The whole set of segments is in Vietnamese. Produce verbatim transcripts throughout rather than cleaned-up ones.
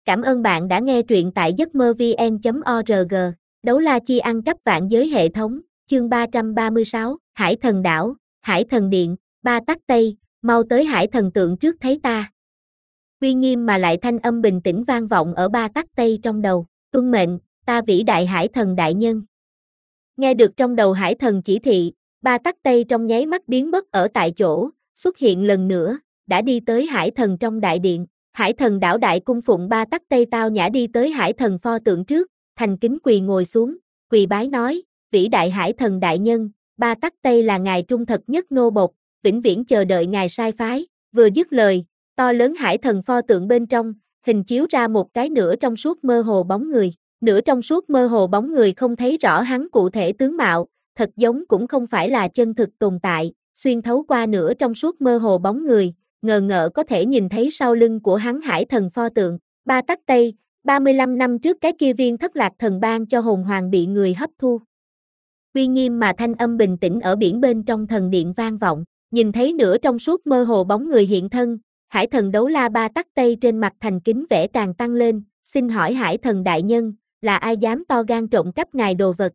Cảm ơn bạn đã nghe truyện tại giấc mơ vn chấm org. Đấu la chi ăn cắp vạn giới hệ thống, chương ba trăm ba mươi sáu, Hải Thần Đảo, Hải Thần Điện, ba tắc Tây, mau tới Hải Thần Tượng trước thấy ta. Uy nghiêm mà lại thanh âm bình tĩnh vang vọng ở ba tắc Tây trong đầu, tuân mệnh, ta vĩ đại Hải Thần đại nhân. Nghe được trong đầu Hải Thần chỉ thị, ba tắc Tây trong nháy mắt biến mất ở tại chỗ, xuất hiện lần nữa, đã đi tới Hải Thần trong đại điện. Hải Thần đảo đại cung phụng ba tắc Tây tao nhã đi tới Hải Thần pho tượng trước, thành kính quỳ ngồi xuống, quỳ bái nói, vĩ đại Hải Thần đại nhân, ba tắc Tây là ngài trung thật nhất nô bộc, vĩnh viễn chờ đợi ngài sai phái. Vừa dứt lời, to lớn Hải Thần pho tượng bên trong, hình chiếu ra một cái nửa trong suốt mơ hồ bóng người. Nửa trong suốt mơ hồ bóng người không thấy rõ hắn cụ thể tướng mạo, thật giống cũng không phải là chân thực tồn tại, xuyên thấu qua nửa trong suốt mơ hồ bóng người, ngờ ngợ có thể nhìn thấy sau lưng của hắn Hải Thần pho tượng. Ba tắc Tây, ba mươi lăm năm trước cái kia viên thất lạc thần ban cho hồn hoàng bị người hấp thu. Uy nghiêm mà thanh âm bình tĩnh ở biển bên trong thần điện vang vọng, nhìn thấy nửa trong suốt mơ hồ bóng người hiện thân, Hải Thần đấu la ba tắc Tây trên mặt thành kính vẻ càng tăng lên, xin hỏi Hải Thần đại nhân, là ai dám to gan trộm cắp ngài đồ vật?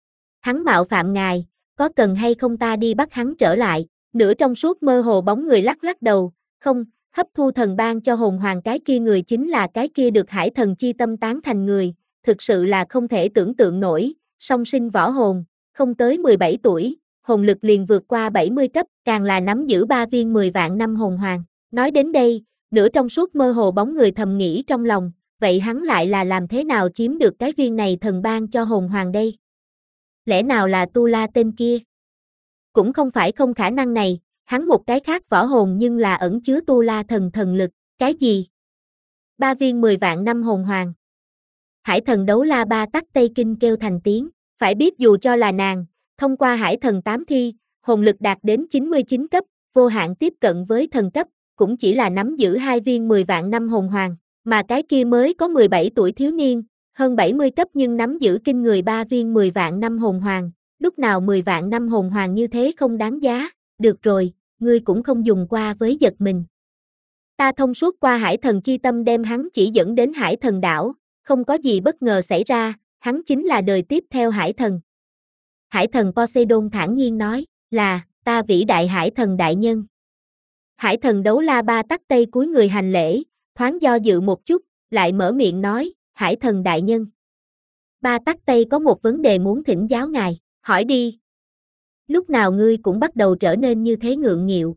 Hắn mạo phạm ngài, có cần hay không ta đi bắt hắn trở lại? Nửa trong suốt mơ hồ bóng người lắc lắc đầu, không, hấp thu thần ban cho hồn hoàng cái kia người chính là cái kia được Hải Thần chi tâm tán thành người, thực sự là không thể tưởng tượng nổi, song sinh võ hồn, không tới mười bảy tuổi, hồn lực liền vượt qua bảy mươi cấp, càng là nắm giữ ba viên mười vạn năm hồn hoàng. Nói đến đây, nửa trong suốt mơ hồ bóng người thầm nghĩ trong lòng, vậy hắn lại là làm thế nào chiếm được cái viên này thần ban cho hồn hoàng đây? Lẽ nào là Tu La tên kia? Cũng không phải không khả năng này, hắn một cái khác võ hồn nhưng là ẩn chứa Tu La thần thần lực, cái gì? Ba viên mười vạn năm hồn hoàng. Hải Thần đấu la ba tắc Tây kinh kêu thành tiếng, phải biết dù cho là nàng, thông qua Hải Thần tám thi, hồn lực đạt đến chín mươi chín cấp, vô hạn tiếp cận với thần cấp, cũng chỉ là nắm giữ hai viên mười vạn năm hồn hoàng, mà cái kia mới có mười bảy tuổi thiếu niên, hơn bảy mươi cấp nhưng nắm giữ kinh người ba viên mười vạn năm hồn hoàng, lúc nào mười vạn năm hồn hoàng như thế không đáng giá, được rồi, ngươi cũng không dùng qua với giật mình. Ta thông suốt qua Hải Thần chi tâm đem hắn chỉ dẫn đến Hải Thần đảo, không có gì bất ngờ xảy ra, hắn chính là đời tiếp theo Hải Thần. Hải Thần Poseidon thản nhiên nói, là, ta vĩ đại Hải Thần đại nhân. Hải Thần đấu la ba tắc Tây cúi người hành lễ, thoáng do dự một chút, lại mở miệng nói, Hải Thần đại nhân. Ba tắc Tây có một vấn đề muốn thỉnh giáo ngài, hỏi đi. Lúc nào ngươi cũng bắt đầu trở nên như thế ngượng nghịu.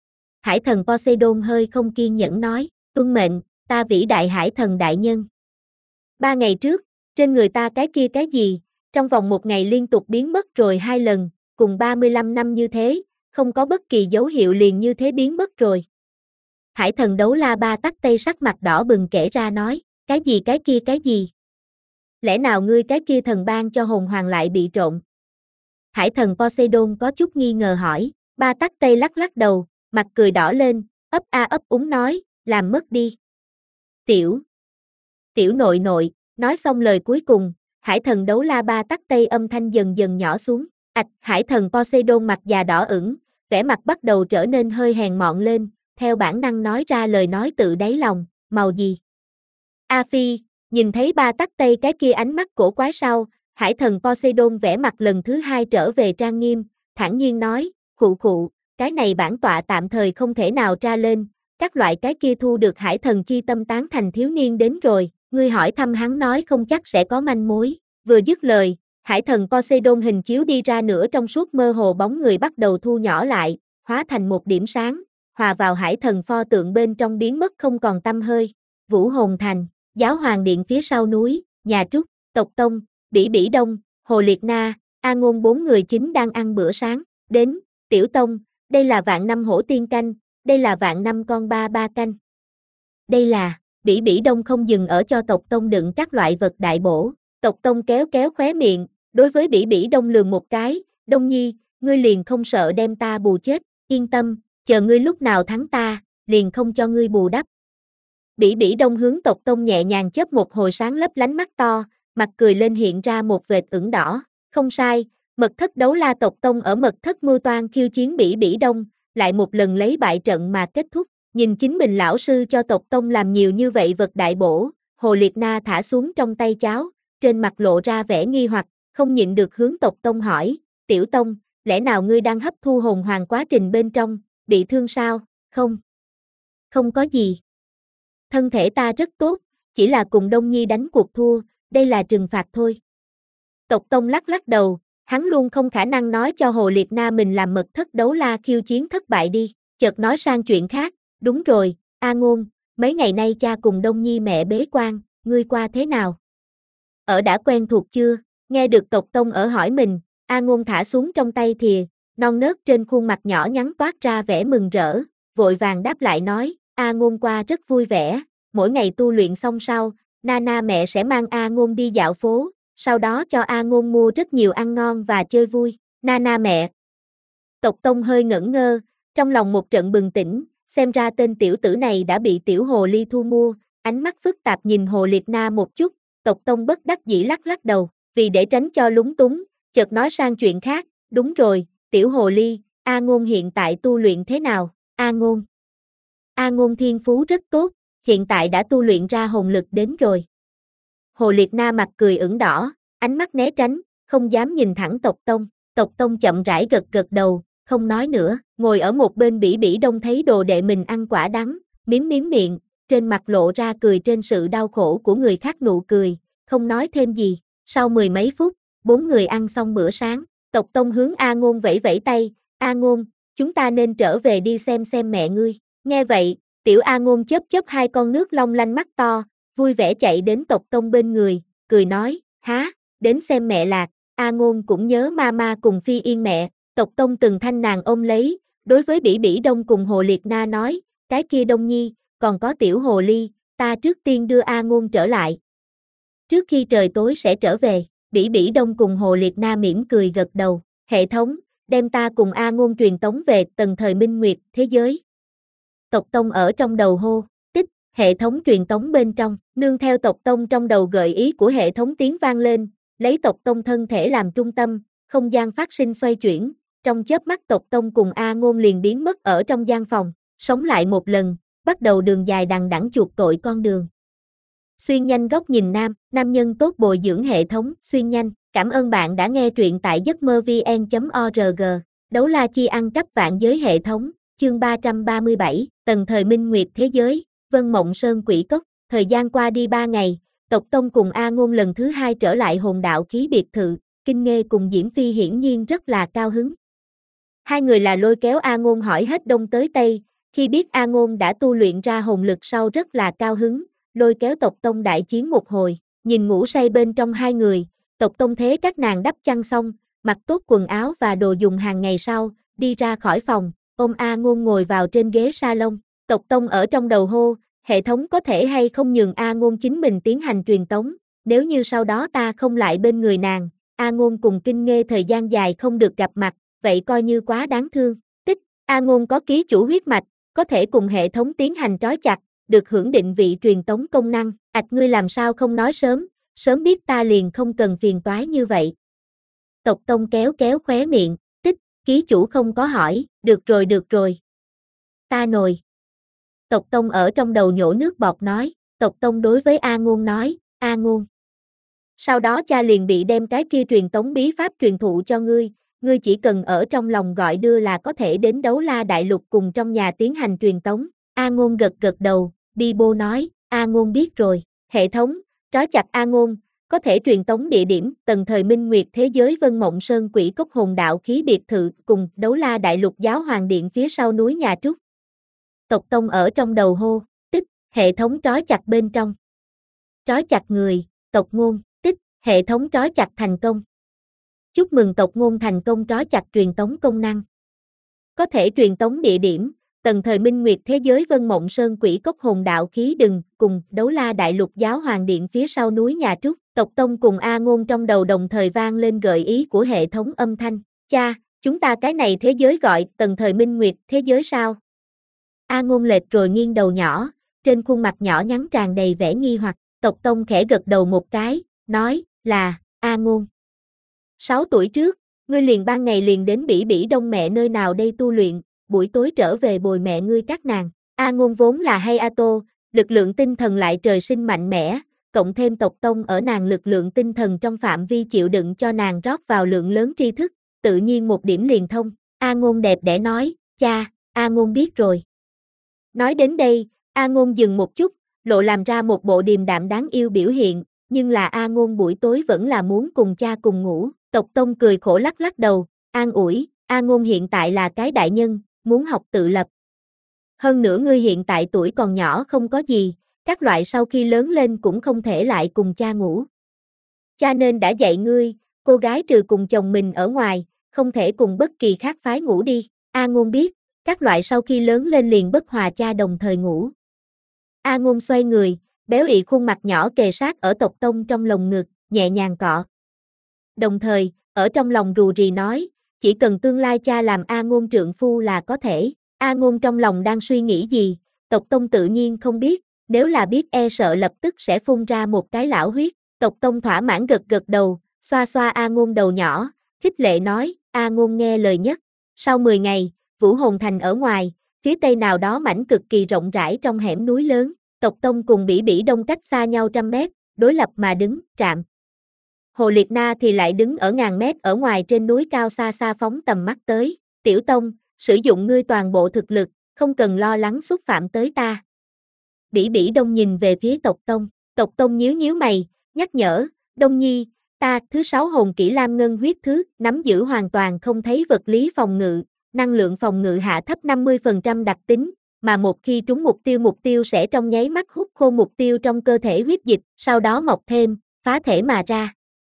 Hải Thần Poseidon hơi không kiên nhẫn nói, tuân mệnh, ta vĩ đại Hải Thần đại nhân. Ba ngày trước, trên người ta cái kia cái gì, trong vòng một ngày liên tục biến mất rồi hai lần, cùng ba mươi lăm năm như thế, không có bất kỳ dấu hiệu liền như thế biến mất rồi. Hải Thần đấu la ba tắc Tây sắc mặt đỏ bừng kể ra nói, cái gì cái kia cái gì? Lẽ nào ngươi cái kia thần ban cho hồn hoàng lại bị trộn? Hải Thần Poseidon có chút nghi ngờ hỏi, ba tắc Tây lắc lắc đầu, mặt cười đỏ lên, ấp a ấp úng nói, làm mất đi. Tiểu, tiểu nội nội, nói xong lời cuối cùng, Hải Thần đấu la ba tắc Tây âm thanh dần dần nhỏ xuống, ạch, Hải Thần Poseidon mặt già đỏ ửng, vẻ mặt bắt đầu trở nên hơi hèn mọn lên, theo bản năng nói ra lời nói tự đáy lòng, màu gì? A Phi, nhìn thấy ba tắc Tây cái kia ánh mắt cổ quái sau, Hải Thần Poseidon vẻ mặt lần thứ hai trở về trang nghiêm, thản nhiên nói, khụ khụ, cái này bản tọa tạm thời không thể nào tra lên, các loại cái kia thu được Hải Thần chi tâm tán thành thiếu niên đến rồi, ngươi hỏi thăm hắn nói không chắc sẽ có manh mối. Vừa dứt lời, Hải Thần Poseidon hình chiếu đi ra nửa trong suốt mơ hồ bóng người bắt đầu thu nhỏ lại, hóa thành một điểm sáng, hòa vào Hải Thần pho tượng bên trong biến mất không còn tăm hơi. Vũ Hồn Thành, Giáo Hoàng Điện phía sau núi, nhà Trúc, Tộc Tông, Bỉ Bỉ Đông, Hồ Liệt Na, A Ngôn bốn người chính đang ăn bữa sáng. Đến, Tiểu Tông, đây là vạn năm hổ tiên canh, đây là vạn năm con ba ba canh. Đây là, Bỉ Bỉ Đông không dừng ở cho Tộc Tông đựng các loại vật đại bổ. Tộc Tông kéo kéo khóe miệng, đối với Bỉ Bỉ Đông lườm một cái, Đông Nhi, ngươi liền không sợ đem ta bù chết, yên tâm, chờ ngươi lúc nào thắng ta, liền không cho ngươi bù đắp. Bỉ Bỉ Đông hướng Tộc Tông nhẹ nhàng chớp một hồi sáng lấp lánh mắt to, mặt cười lên hiện ra một vệt ửng đỏ, không sai, mật thất đấu la Tộc Tông ở mật thất mưu toan khiêu chiến Bỉ Bỉ Đông, lại một lần lấy bại trận mà kết thúc, nhìn chính mình lão sư cho Tộc Tông làm nhiều như vậy vật đại bổ, Hồ Liệt Na thả xuống trong tay cháo, trên mặt lộ ra vẻ nghi hoặc, không nhịn được hướng tộc tông hỏi, tiểu tông, lẽ nào ngươi đang hấp thu hồn hoàng quá trình bên trong, bị thương sao? Không. Không có gì. Thân thể ta rất tốt, chỉ là cùng Đông Nhi đánh cuộc thua, đây là trừng phạt thôi. Tộc tông lắc lắc đầu, hắn luôn không khả năng nói cho Hồ Liệt Na mình làm mật thất đấu la khiêu chiến thất bại đi, chợt nói sang chuyện khác, đúng rồi, A Ngôn, mấy ngày nay cha cùng Đông Nhi mẹ bế quan, ngươi qua thế nào? Ở đã quen thuộc chưa? Nghe được tộc tông ở hỏi mình, A Ngôn thả xuống trong tay thìa, non nớt trên khuôn mặt nhỏ nhắn toát ra vẻ mừng rỡ, vội vàng đáp lại nói, A Ngôn qua rất vui vẻ, mỗi ngày tu luyện xong sau, Nana mẹ sẽ mang A Ngôn đi dạo phố, sau đó cho A Ngôn mua rất nhiều ăn ngon và chơi vui, Nana mẹ. Tộc tông hơi ngẩn ngơ, trong lòng một trận bừng tỉnh, xem ra tên tiểu tử này đã bị tiểu hồ ly thu mua, ánh mắt phức tạp nhìn Hồ Liệt Na một chút, tộc tông bất đắc dĩ lắc lắc đầu, vì để tránh cho lúng túng, chợt nói sang chuyện khác, đúng rồi, tiểu hồ ly, A Ngôn hiện tại tu luyện thế nào, A Ngôn. A Ngôn thiên phú rất tốt, hiện tại đã tu luyện ra hồn lực đến rồi. Hồ Liệt Na mặt cười ửng đỏ, ánh mắt né tránh, không dám nhìn thẳng tộc tông, tộc tông chậm rãi gật gật đầu, không nói nữa, ngồi ở một bên Bỉ Bỉ Đông thấy đồ đệ mình ăn quả đắng, miếm miếm miệng, trên mặt lộ ra cười trên sự đau khổ của người khác nụ cười, không nói thêm gì, sau mười mấy phút, bốn người ăn xong bữa sáng, tộc tông hướng A Ngôn vẫy vẫy tay, A Ngôn, chúng ta nên trở về đi xem xem mẹ ngươi, nghe vậy, tiểu A Ngôn chớp chớp hai con nước long lanh mắt to, vui vẻ chạy đến tộc tông bên người, cười nói, há, đến xem mẹ Lạc, A Ngôn cũng nhớ Mama cùng Phi Yên mẹ, tộc tông từng thanh nàng ôm lấy, đối với Bỉ Bỉ Đông cùng Hồ Liệt Na nói, cái kia Đông Nhi, còn có tiểu hồ ly, ta trước tiên đưa A Ngôn trở lại. Trước khi trời tối sẽ trở về, Bỉ Bỉ Đông cùng Hồ Liệt Na mỉm cười gật đầu, hệ thống, đem ta cùng A Ngôn truyền tống về tầng thời minh nguyệt thế giới. Tộc tông ở trong đầu hô, tích, hệ thống truyền tống bên trong, nương theo tộc tông trong đầu gợi ý của hệ thống tiếng vang lên, lấy tộc tông thân thể làm trung tâm, không gian phát sinh xoay chuyển, trong chớp mắt tộc tông cùng A Ngôn liền biến mất ở trong gian phòng, sống lại một lần, bắt đầu đường dài đằng đẵng chuộc tội con đường. Xuyên nhanh góc nhìn nam, nam nhân tốt bồi dưỡng hệ thống, xuyên nhanh, cảm ơn bạn đã nghe truyện tại giấc mơ vn chấm org, đấu la chi ăn cắp vạn giới hệ thống, chương ba trăm ba mươi bảy, tầng thời minh nguyệt thế giới, Vân Mộng Sơn Quỷ Cốc, thời gian qua đi ba ngày, tộc tông cùng A Ngôn lần thứ hai trở lại hồn đạo khí biệt thự, Kinh Nghê cùng Diễm Phi hiển nhiên rất là cao hứng. Hai người là lôi kéo A Ngôn hỏi hết đông tới tây, khi biết A Ngôn đã tu luyện ra hồn lực sau rất là cao hứng, lôi kéo tộc tông đại chiến một hồi, nhìn ngủ say bên trong hai người, tộc tông thế các nàng đắp chăn xong, mặc tốt quần áo và đồ dùng hàng ngày sau, đi ra khỏi phòng, ôm A Ngôn ngồi vào trên ghế salon, tộc tông ở trong đầu hô, hệ thống có thể hay không nhường A Ngôn chính mình tiến hành truyền tống, nếu như sau đó ta không lại bên người nàng, A Ngôn cùng Kinh Nghê thời gian dài không được gặp mặt, vậy coi như quá đáng thương, tích, A Ngôn có ký chủ huyết mạch, có thể cùng hệ thống tiến hành trói chặt, được hưởng định vị truyền tống công năng, ạch ngươi làm sao không nói sớm, sớm biết ta liền không cần phiền toái như vậy. Tộc tông kéo kéo khóe miệng, tích, ký chủ không có hỏi, được rồi được rồi. Ta nồi. Tộc tông ở trong đầu nhổ nước bọt nói, tộc tông đối với A Ngôn nói, A Ngôn. Sau đó cha liền bị đem cái kia truyền tống bí pháp truyền thụ cho ngươi, ngươi chỉ cần ở trong lòng gọi đưa là có thể đến đấu la đại lục cùng trong nhà tiến hành truyền tống. A Ngôn gật gật đầu, Bi Bô nói, A Ngôn biết rồi, hệ thống, trói chặt A Ngôn, có thể truyền tống địa điểm, tầng thời minh nguyệt thế giới Vân Mộng Sơn Quỷ Cốc hồn đạo khí biệt thự cùng đấu la đại lục giáo hoàng điện phía sau núi nhà Trúc. Tộc tông ở trong đầu hô, tích, hệ thống trói chặt bên trong. Trói chặt người, tộc ngôn, tích, hệ thống trói chặt thành công. Chúc mừng tộc ngôn thành công trói chặt truyền tống công năng. Có thể truyền tống địa điểm, tầng thời minh nguyệt thế giới Vân Mộng Sơn Quỷ Cốc hồn đạo khí đừng, cùng đấu la đại lục giáo hoàng điện phía sau núi nhà Trúc. Tộc tông cùng A Ngôn trong đầu đồng thời vang lên gợi ý của hệ thống âm thanh. Cha, chúng ta cái này thế giới gọi tầng thời minh nguyệt thế giới sao? A Ngôn lệch rồi nghiêng đầu nhỏ, trên khuôn mặt nhỏ nhắn tràn đầy vẻ nghi hoặc. Tộc tông khẽ gật đầu một cái, nói, là, A Ngôn. Sáu tuổi trước, ngươi liền ban ngày liền đến Bỉ Bỉ Đông mẹ nơi nào đây tu luyện, buổi tối trở về bồi mẹ ngươi các nàng. A Ngôn vốn là hay A Tô, lực lượng tinh thần lại trời sinh mạnh mẽ, cộng thêm tộc tông ở nàng lực lượng tinh thần trong phạm vi chịu đựng cho nàng rót vào lượng lớn tri thức, tự nhiên một điểm liền thông. A Ngôn đẹp đẽ nói, cha, A Ngôn biết rồi. Nói đến đây, A Ngôn dừng một chút, lộ làm ra một bộ điềm đạm đáng yêu biểu hiện, nhưng là A Ngôn buổi tối vẫn là muốn cùng cha cùng ngủ. Tộc Tông cười khổ lắc lắc đầu, an ủi, A Ngôn hiện tại là cái đại nhân, muốn học tự lập. Hơn nữa ngươi hiện tại tuổi còn nhỏ không có gì, các loại sau khi lớn lên cũng không thể lại cùng cha ngủ. Cha nên đã dạy ngươi, cô gái trừ cùng chồng mình ở ngoài, không thể cùng bất kỳ khác phái ngủ đi. A Ngôn biết, các loại sau khi lớn lên liền bất hòa cha đồng thời ngủ. A Ngôn xoay người, béo ị khuôn mặt nhỏ kề sát ở Tộc Tông trong lồng ngực, nhẹ nhàng cọ. Đồng thời, ở trong lòng rù rì nói, chỉ cần tương lai cha làm A Ngôn trượng phu là có thể. A Ngôn trong lòng đang suy nghĩ gì, Tộc Tông tự nhiên không biết, nếu là biết e sợ lập tức sẽ phun ra một cái lão huyết. Tộc Tông thỏa mãn gật gật đầu, xoa xoa A Ngôn đầu nhỏ, khích lệ nói, A Ngôn nghe lời nhất. Sau mười ngày, Vũ Hồn Thành ở ngoài, phía tây nào đó mảnh cực kỳ rộng rãi trong hẻm núi lớn, Tộc Tông cùng Bỉ Bỉ Đông cách xa nhau trăm mét, đối lập mà đứng, trạm. Hồ Liệt Na thì lại đứng ở ngàn mét ở ngoài trên núi cao xa xa phóng tầm mắt tới, Tiểu Tông, sử dụng ngươi toàn bộ thực lực, không cần lo lắng xúc phạm tới ta. Bỉ Bỉ Đông nhìn về phía Tộc Tông, Tộc Tông nhíu nhíu mày, nhắc nhở, Đông Nhi, ta thứ sáu hồn kỹ Lam Ngân huyết thứ, nắm giữ hoàn toàn không thấy vật lý phòng ngự, năng lượng phòng ngự hạ thấp năm mươi phần trăm đặc tính, mà một khi trúng mục tiêu mục tiêu sẽ trong nháy mắt hút khô mục tiêu trong cơ thể huyết dịch, sau đó mọc thêm, phá thể mà ra.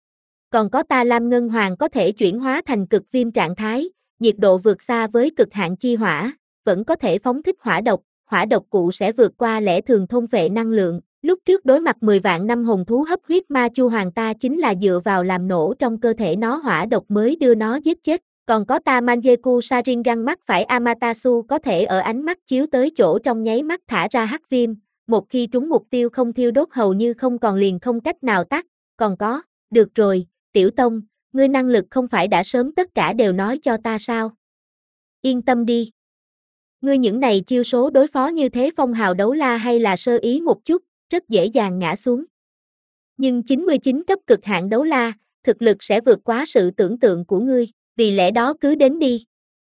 Còn có ta Lam Ngân Hoàng có thể chuyển hóa thành cực viêm trạng thái, nhiệt độ vượt xa với cực hạn chi hỏa, vẫn có thể phóng thích hỏa độc, hỏa độc cụ sẽ vượt qua lẽ thường thôn phệ năng lượng. Lúc trước đối mặt mười vạn năm hồn thú hấp huyết ma chu hoàng ta chính là dựa vào làm nổ trong cơ thể nó hỏa độc mới đưa nó giết chết. Còn có ta Manjeku Sharingan mắt phải Amaterasu có thể ở ánh mắt chiếu tới chỗ trong nháy mắt thả ra hắc viêm, một khi trúng mục tiêu không thiêu đốt hầu như không còn liền không cách nào tắt. Còn có, được rồi, Tiểu Tông, ngươi năng lực không phải đã sớm tất cả đều nói cho ta sao? Yên tâm đi. Ngươi những này chiêu số đối phó như thế phong hào đấu la hay là sơ ý một chút, rất dễ dàng ngã xuống. Nhưng chín mươi chín cấp cực hạn đấu la, thực lực sẽ vượt quá sự tưởng tượng của ngươi, vì lẽ đó cứ đến đi.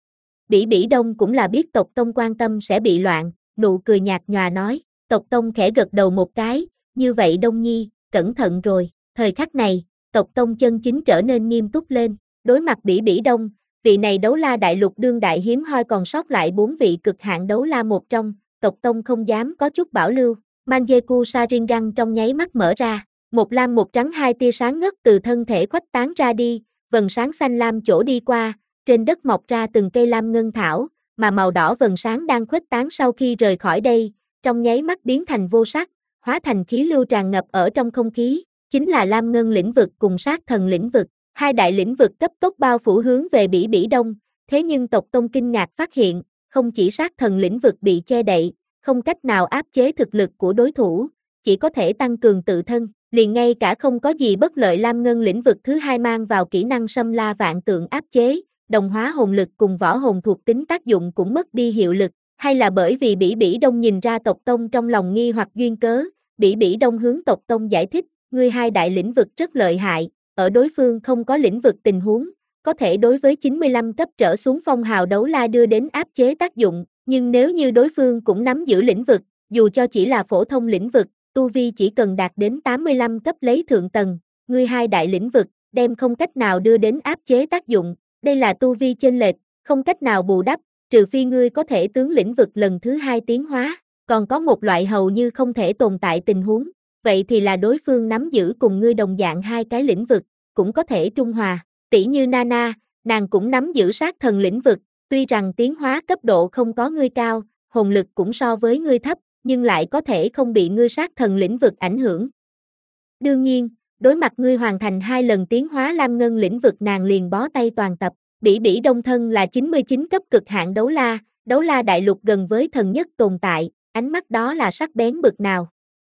Bỉ Bỉ Đông cũng là biết Tộc Tông quan tâm sẽ bị loạn, nụ cười nhạt nhòa nói, Tộc Tông khẽ gật đầu một cái, như vậy Đông Nhi, cẩn thận rồi. Thời khắc này, Tộc Tông chân chính trở nên nghiêm túc lên, đối mặt Bỉ Bỉ Đông, vị này đấu la đại lục đương đại hiếm hoi còn sót lại bốn vị cực hạn đấu la một trong, Tộc Tông không dám có chút bảo lưu. Manjeku Sharingan trong nháy mắt mở ra, một lam một trắng hai tia sáng ngất từ thân thể khuếch tán ra đi, vầng sáng xanh lam chỗ đi qua, trên đất mọc ra từng cây lam ngân thảo, mà màu đỏ vầng sáng đang khuếch tán sau khi rời khỏi đây, trong nháy mắt biến thành vô sắc, hóa thành khí lưu tràn ngập ở trong không khí, chính là lam ngân lĩnh vực cùng sát thần lĩnh vực, hai đại lĩnh vực cấp tốc bao phủ hướng về Bỉ Bỉ Đông, thế nhưng Tộc Tông kinh ngạc phát hiện, không chỉ sát thần lĩnh vực bị che đậy, không cách nào áp chế thực lực của đối thủ, chỉ có thể tăng cường tự thân, liền ngay cả không có gì bất lợi lam ngân lĩnh vực thứ hai mang vào kỹ năng xâm la vạn tượng áp chế, đồng hóa hồn lực cùng võ hồn thuộc tính tác dụng cũng mất đi hiệu lực, hay là bởi vì Bỉ Bỉ Đông nhìn ra Tộc Tông trong lòng nghi hoặc duyên cớ, Bỉ Bỉ Đông hướng Tộc Tông giải thích, ngươi hai đại lĩnh vực rất lợi hại, ở đối phương không có lĩnh vực tình huống, có thể đối với chín mươi lăm cấp trở xuống phong hào đấu la đưa đến áp chế tác dụng, nhưng nếu như đối phương cũng nắm giữ lĩnh vực, dù cho chỉ là phổ thông lĩnh vực, tu vi chỉ cần đạt đến tám mươi lăm cấp lấy thượng tầng, ngươi hai đại lĩnh vực, đem không cách nào đưa đến áp chế tác dụng, đây là tu vi chênh lệch, không cách nào bù đắp, trừ phi ngươi có thể tướng lĩnh vực lần thứ hai tiến hóa, còn có một loại hầu như không thể tồn tại tình huống, vậy thì là đối phương nắm giữ cùng ngươi đồng dạng hai cái lĩnh vực, cũng có thể trung hòa, tỷ như Nana, nàng cũng nắm giữ sát thần lĩnh vực, tuy rằng tiến hóa cấp độ không có ngươi cao, hồn lực cũng so với ngươi thấp, nhưng lại có thể không bị ngươi sát thần lĩnh vực ảnh hưởng. Đương nhiên, đối mặt ngươi hoàn thành hai lần tiến hóa lam ngân lĩnh vực nàng liền bó tay toàn tập, Bỉ Bỉ Đông thân là chín mươi chín cấp cực hạn đấu la, đấu la đại lục gần với thần nhất tồn tại, ánh mắt đó là sắc bén bực nào.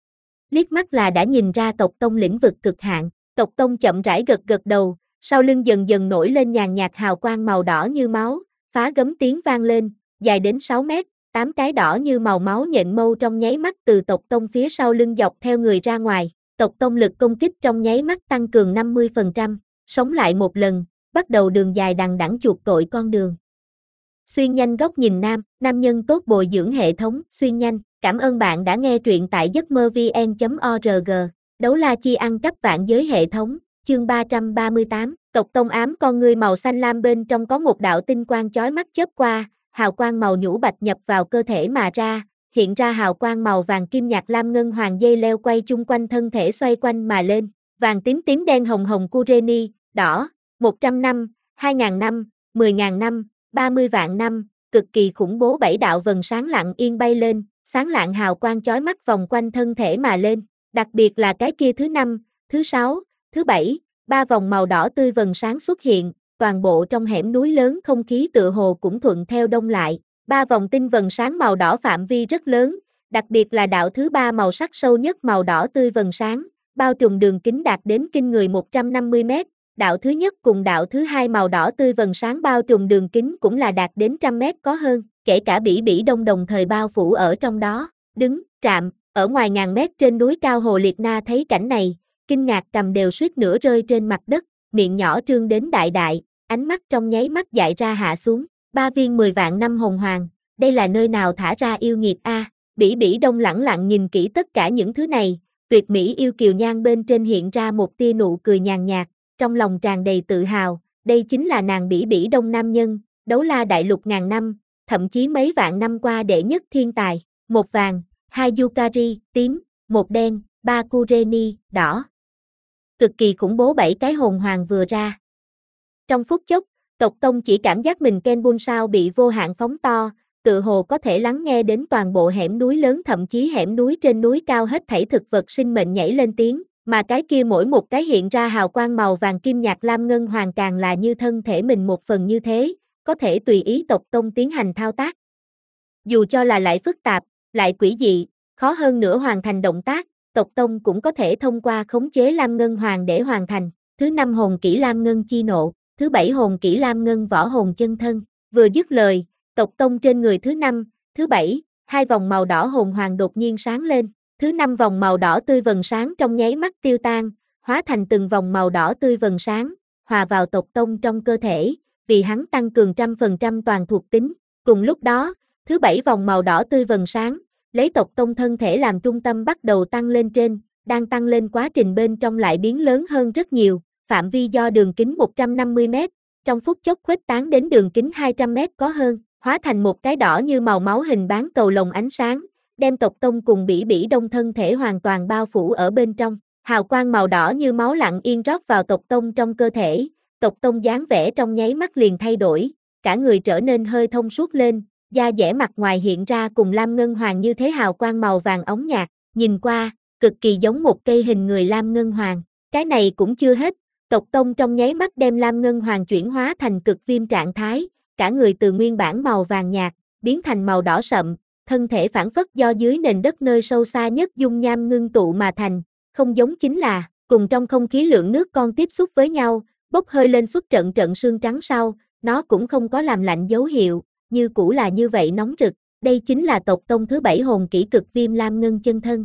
Liếc mắt là đã nhìn ra Tộc Tông lĩnh vực cực hạn, Tộc Tông chậm rãi gật gật đầu, sau lưng dần dần nổi lên nhàn nhạt hào quang màu đỏ như máu, phá gấm tiếng vang lên, dài đến sáu mét, tám cái đỏ như màu máu nhện mâu trong nháy mắt từ Tộc Tông phía sau lưng dọc theo người ra ngoài. tộc tông lực công kích trong nháy mắt tăng cường năm mươi phần trăm, sống lại một lần, bắt đầu đường dài đằng đẵng chuộc tội con đường. Xuyên nhanh góc nhìn nam, nam nhân tốt bồi dưỡng hệ thống, xuyên nhanh, cảm ơn bạn đã nghe truyện tại giấc mơ vn chấm org, đấu la chi ăn cắp vạn giới hệ thống, chương ba trăm ba mươi tám, tộc tông ám con ngươi màu xanh lam bên trong có một đạo tinh quang chói mắt chớp qua, hào quang màu nhũ bạch nhập vào cơ thể mà ra, hiện ra hào quang màu vàng kim nhạt lam ngân hoàng dây leo quay chung quanh thân thể xoay quanh mà lên, vàng tím tím đen hồng hồng Kureni, đỏ, một trăm năm, hai nghìn năm, mười nghìn năm, ba mươi vạn năm, cực kỳ khủng bố bảy đạo vần sáng lặng yên bay lên, sáng lạng hào quang chói mắt vòng quanh thân thể mà lên, đặc biệt là cái kia thứ năm, thứ sáu, thứ bảy, ba vòng màu đỏ tươi vần sáng xuất hiện, toàn bộ trong hẻm núi lớn không khí tựa hồ cũng thuận theo đông lại, ba vòng tinh vần sáng màu đỏ phạm vi rất lớn, đặc biệt là đạo thứ ba màu sắc sâu nhất màu đỏ tươi vần sáng, bao trùm đường kính đạt đến kinh người một trăm năm mươi mét, đạo thứ nhất cùng đạo thứ hai màu đỏ tươi vần sáng bao trùm đường kính cũng là đạt đến trăm mét có hơn, kể cả Bỉ Bỉ Đông đồng thời bao phủ ở trong đó, đứng, trạm, ở ngoài ngàn mét trên núi cao Hồ Liệt Na thấy cảnh này, kinh ngạc cầm đều suýt nửa rơi trên mặt đất, miệng nhỏ trương đến đại đại, ánh mắt trong nháy mắt dại ra hạ xuống, ba viên mười vạn năm hồn hoàng, đây là nơi nào thả ra yêu nghiệt a? Bỉ Bỉ Đông lẳng lặng nhìn kỹ tất cả những thứ này, tuyệt mỹ yêu kiều nhan bên trên hiện ra một tia nụ cười nhàn nhạt, trong lòng tràn đầy tự hào, đây chính là nàng Bỉ Bỉ Đông nam nhân, đấu la đại lục ngàn năm, thậm chí mấy vạn năm qua đệ nhất thiên tài, một vàng, hai Yukari, tím, một đen, ba Kureni, đỏ. Cực kỳ khủng bố bảy cái hồn hoàng vừa ra. Trong phút chốc, tộc tông chỉ cảm giác mình Ken Bun sao bị vô hạn phóng to, tự hồ có thể lắng nghe đến toàn bộ hẻm núi lớn thậm chí hẻm núi trên núi cao hết thảy thực vật sinh mệnh nhảy lên tiếng, mà cái kia mỗi một cái hiện ra hào quang màu vàng kim nhạt lam ngân hoàng càng là như thân thể mình một phần như thế, có thể tùy ý tộc tông tiến hành thao tác. Dù cho là lại phức tạp, lại quỷ dị, khó hơn nữa hoàn thành động tác, tộc tông cũng có thể thông qua khống chế lam ngân hoàng để hoàn thành. Thứ năm hồn kỹ lam ngân chi nộ, thứ bảy hồn kỹ lam ngân võ hồn chân thân. Vừa dứt lời, tộc tông trên người thứ năm, thứ bảy, hai vòng màu đỏ hồn hoàng đột nhiên sáng lên. Thứ năm vòng màu đỏ tươi vần sáng trong nháy mắt tiêu tan, hóa thành từng vòng màu đỏ tươi vần sáng, hòa vào tộc tông trong cơ thể, vì hắn tăng cường trăm phần trăm toàn thuộc tính. Cùng lúc đó, thứ bảy vòng màu đỏ tươi vần sáng, lấy tộc tông thân thể làm trung tâm bắt đầu tăng lên trên, đang tăng lên quá trình bên trong lại biến lớn hơn rất nhiều, phạm vi do đường kính một trăm năm mươi mét, trong phút chốc khuếch tán đến đường kính hai trăm mét có hơn, hóa thành một cái đỏ như màu máu hình bán cầu lồng ánh sáng, đem tộc tông cùng Bỉ Bỉ Đông thân thể hoàn toàn bao phủ ở bên trong, hào quang màu đỏ như máu lặng yên rót vào tộc tông trong cơ thể, tộc tông dáng vẻ trong nháy mắt liền thay đổi, cả người trở nên hơi thông suốt lên, da dẻ mặt ngoài hiện ra cùng lam ngân hoàng như thế hào quang màu vàng óng nhạt, nhìn qua, cực kỳ giống một cây hình người lam ngân hoàng, cái này cũng chưa hết, tộc tông trong nháy mắt đem lam ngân hoàng chuyển hóa thành cực viêm trạng thái, cả người từ nguyên bản màu vàng nhạt, biến thành màu đỏ sậm, thân thể phản phất do dưới nền đất nơi sâu xa nhất dung nham ngưng tụ mà thành, không giống chính là, cùng trong không khí lượng nước con tiếp xúc với nhau, bốc hơi lên xuất trận trận sương trắng sau, nó cũng không có làm lạnh dấu hiệu, như cũ là như vậy nóng rực, đây chính là tộc tông thứ bảy hồn kỹ cực viêm lam ngân chân thân.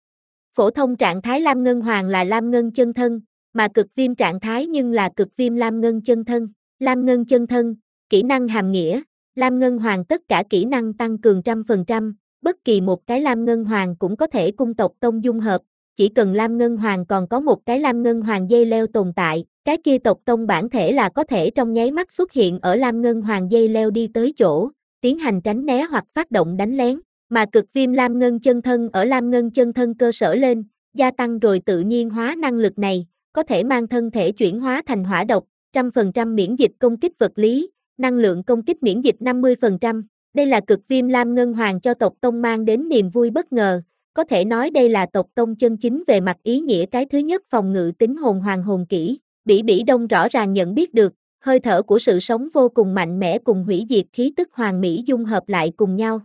Phổ thông trạng thái lam ngân hoàng là lam ngân chân thân, mà cực viêm trạng thái nhưng là cực viêm lam ngân chân thân. Lam ngân chân thân, kỹ năng hàm nghĩa, lam ngân hoàng tất cả kỹ năng tăng cường trăm phần trăm, bất kỳ một cái lam ngân hoàng cũng có thể cung tộc tông dung hợp, chỉ cần lam ngân hoàng còn có một cái lam ngân hoàng dây leo tồn tại, cái kia tộc tông bản thể là có thể trong nháy mắt xuất hiện ở lam ngân hoàng dây leo đi tới chỗ, tiến hành tránh né hoặc phát động đánh lén, mà cực viêm lam ngân chân thân ở lam ngân chân thân cơ sở lên, gia tăng rồi tự nhiên hóa năng lực này, có thể mang thân thể chuyển hóa thành hỏa độc, trăm phần trăm miễn dịch công kích vật lý, năng lượng công kích miễn dịch năm mươi phần trăm, đây là cực viêm lam ngân hoàng cho tộc tông mang đến niềm vui bất ngờ, có thể nói đây là tộc tông chân chính về mặt ý nghĩa cái thứ nhất phòng ngự tính hồn hoàng hồn kỹ. Bỉ Bỉ Đông rõ ràng nhận biết được, hơi thở của sự sống vô cùng mạnh mẽ cùng hủy diệt khí tức hoàng mỹ dung hợp lại cùng nhau.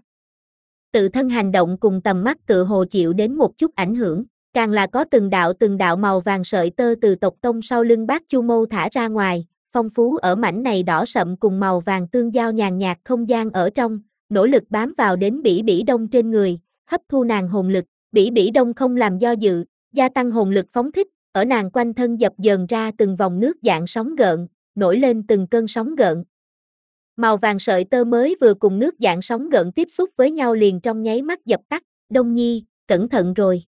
Tự thân hành động cùng tầm mắt tự hồ chịu đến một chút ảnh hưởng, càng là có từng đạo từng đạo màu vàng sợi tơ từ tộc tông sau lưng Bác Chu Mâu thả ra ngoài, phong phú ở mảnh này đỏ sậm cùng màu vàng tương giao nhàn nhạt không gian ở trong, nỗ lực bám vào đến Bỉ Bỉ Đông trên người, hấp thu nàng hồn lực. Bỉ Bỉ Đông không làm do dự, gia tăng hồn lực phóng thích, ở nàng quanh thân dập dờn ra từng vòng nước dạng sóng gợn, nổi lên từng cơn sóng gợn. Màu vàng sợi tơ mới vừa cùng nước dạng sóng gợn tiếp xúc với nhau liền trong nháy mắt dập tắt, Đông Nhi, cẩn thận rồi.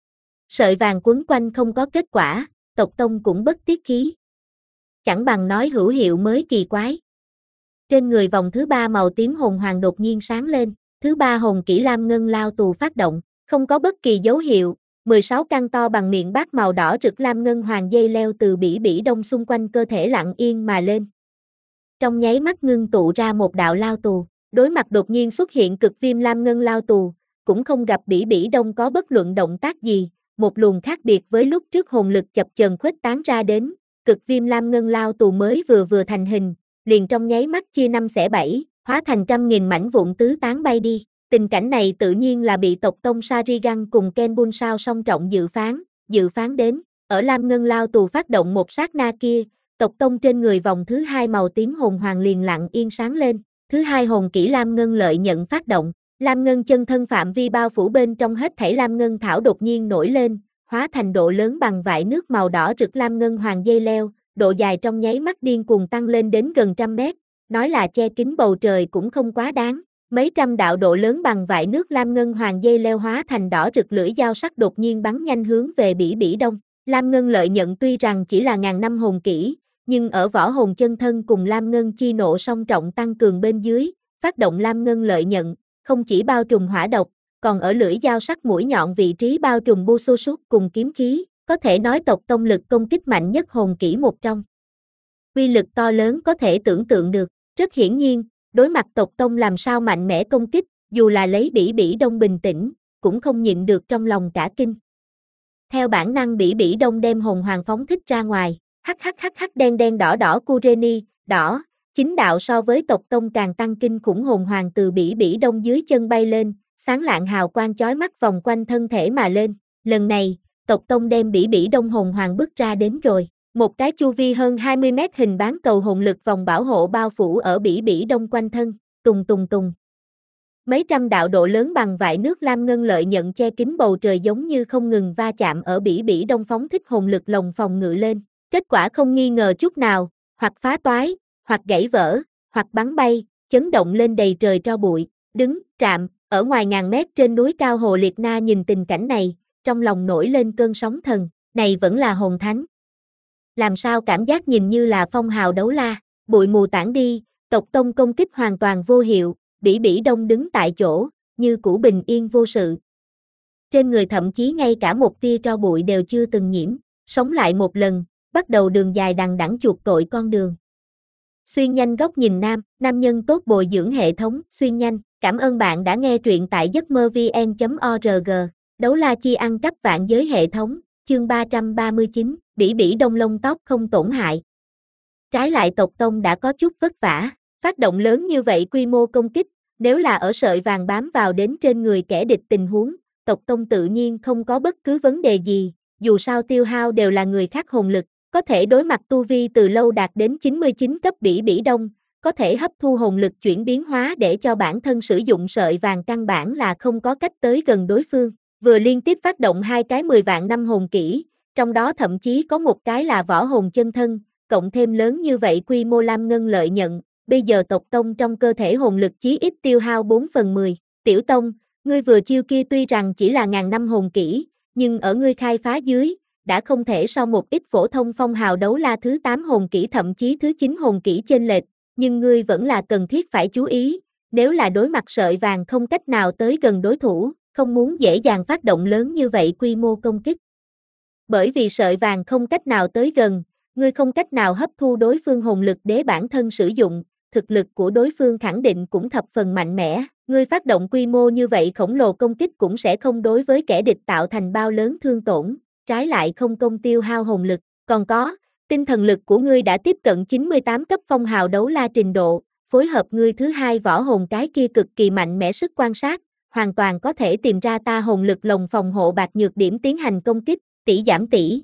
Sợi vàng quấn quanh không có kết quả, tộc tông cũng bất tiết khí. Chẳng bằng nói hữu hiệu mới kỳ quái. Trên người vòng thứ ba màu tím hồn hoàng đột nhiên sáng lên, thứ ba hồn kỹ lam ngân lao tù phát động, không có bất kỳ dấu hiệu, mười sáu căn to bằng miệng bát màu đỏ rực lam ngân hoàng dây leo từ bỉ bỉ đông xung quanh cơ thể lặng yên mà lên. Trong nháy mắt ngưng tụ ra một đạo lao tù, đối mặt đột nhiên xuất hiện cực viêm lam ngân lao tù, cũng không gặp bỉ bỉ đông có bất luận động tác gì, một luồng khác biệt với lúc trước hồn lực chập chờn khuếch tán ra đến, cực viêm lam ngân lao tù mới vừa vừa thành hình, liền trong nháy mắt chia năm xẻ bảy, hóa thành trăm nghìn mảnh vụn tứ tán bay đi. Tình cảnh này tự nhiên là bị tộc tông Sarigan cùng Kenbun sao song trọng dự phán, dự phán đến, ở lam ngân lao tù phát động một sát na kia, tộc tông trên người vòng thứ hai màu tím hồn hoàng liền lặng yên sáng lên, thứ hai hồn kỹ lam ngân lợi nhận phát động, lam ngân chân thân phạm vi bao phủ bên trong hết thảy lam ngân thảo đột nhiên nổi lên, hóa thành độ lớn bằng vải nước màu đỏ rực lam ngân hoàng dây leo, độ dài trong nháy mắt điên cuồng tăng lên đến gần trăm mét, nói là che kín bầu trời cũng không quá đáng. Mấy trăm đạo độ lớn bằng vải nước lam ngân hoàng dây leo hóa thành đỏ rực lưỡi dao sắc đột nhiên bắn nhanh hướng về bỉ bỉ đông. Lam ngân lợi nhận tuy rằng chỉ là ngàn năm hồn kỹ, nhưng ở võ hồn chân thân cùng lam ngân chi nộ song trọng tăng cường bên dưới, phát động lam ngân lợi nhận, không chỉ bao trùm hỏa độc, còn ở lưỡi dao sắc mũi nhọn vị trí bao trùm bu xô sút cùng kiếm khí, có thể nói tộc tông lực công kích mạnh nhất hồn kỹ một trong. Uy lực to lớn có thể tưởng tượng được, rất hiển nhiên. Đối mặt tộc tông làm sao mạnh mẽ công kích, dù là lấy bỉ bỉ đông bình tĩnh, cũng không nhịn được trong lòng cả kinh. Theo bản năng bỉ bỉ đông đem hồn hoàng phóng thích ra ngoài, hắc hắc hắc hắc đen đen đỏ đỏ Kureni, đỏ, chính đạo so với tộc tông càng tăng kinh khủng hồn hoàng từ bỉ bỉ đông dưới chân bay lên, sáng lạng hào quang chói mắt vòng quanh thân thể mà lên. Lần này, tộc tông đem bỉ bỉ đông hồn hoàng bước ra đến rồi. Một cái chu vi hơn hai mươi mét hình bán cầu hồn lực vòng bảo hộ bao phủ ở bỉ bỉ đông quanh thân, tùng tùng tùng. Mấy trăm đạo độ lớn bằng vải nước lam ngân lợi nhận che kín bầu trời giống như không ngừng va chạm ở bỉ bỉ đông phóng thích hồn lực lồng phòng ngự lên. Kết quả không nghi ngờ chút nào, hoặc phá toái, hoặc gãy vỡ, hoặc bắn bay, chấn động lên đầy trời tro bụi, đứng, trạm, ở ngoài ngàn mét trên núi cao Hồ Liệt Na nhìn tình cảnh này, trong lòng nổi lên cơn sóng thần, này vẫn là hồn thánh. Làm sao cảm giác nhìn như là phong hào đấu la, bụi mù tản đi, tộc tông công kích hoàn toàn vô hiệu, bỉ bỉ đông đứng tại chỗ, như cũ bình yên vô sự. Trên người thậm chí ngay cả một tia tro bụi đều chưa từng nhiễm, sống lại một lần, bắt đầu đường dài đằng đẵng chuộc tội con đường. Xuyên nhanh góc nhìn nam, nam nhân tốt bồi dưỡng hệ thống, xuyên nhanh, cảm ơn bạn đã nghe truyện tại giấc mơ vn chấm org, đấu la chi ăn cắp vạn giới hệ thống, chương ba trăm ba mươi chín. Bỉ bỉ đông lông tóc không tổn hại. Trái lại tộc tông đã có chút vất vả, phát động lớn như vậy quy mô công kích, nếu là ở sợi vàng bám vào đến trên người kẻ địch tình huống, tộc tông tự nhiên không có bất cứ vấn đề gì, dù sao tiêu hao đều là người khác hồn lực, có thể đối mặt tu vi từ lâu đạt đến chín mươi chín cấp bỉ bỉ đông, có thể hấp thu hồn lực chuyển biến hóa để cho bản thân sử dụng sợi vàng căn bản là không có cách tới gần đối phương, vừa liên tiếp phát động hai cái mười vạn năm hồn kỹ. Trong đó thậm chí có một cái là võ hồn chân thân, cộng thêm lớn như vậy quy mô lam ngân lợi nhận, bây giờ tộc tông trong cơ thể hồn lực chí ít tiêu hao bốn phần mười. Tiểu tông, ngươi vừa chiêu kia tuy rằng chỉ là ngàn năm hồn kỹ, nhưng ở ngươi khai phá dưới, đã không thể so một ít phổ thông phong hào đấu la thứ tám hồn kỹ thậm chí thứ chín hồn kỹ chênh lệch, nhưng ngươi vẫn là cần thiết phải chú ý, nếu là đối mặt sợi vàng không cách nào tới gần đối thủ, không muốn dễ dàng phát động lớn như vậy quy mô công kích. Bởi vì sợi vàng không cách nào tới gần, ngươi không cách nào hấp thu đối phương hồn lực để bản thân sử dụng, thực lực của đối phương khẳng định cũng thập phần mạnh mẽ, ngươi phát động quy mô như vậy khổng lồ công kích cũng sẽ không đối với kẻ địch tạo thành bao lớn thương tổn, trái lại không công tiêu hao hồn lực, còn có, tinh thần lực của ngươi đã tiếp cận chín mươi tám cấp phong hào đấu la trình độ, phối hợp ngươi thứ hai võ hồn cái kia cực kỳ mạnh mẽ sức quan sát, hoàn toàn có thể tìm ra ta hồn lực lồng phòng hộ bạc nhược điểm tiến hành công kích. Tỷ giảm tỷ.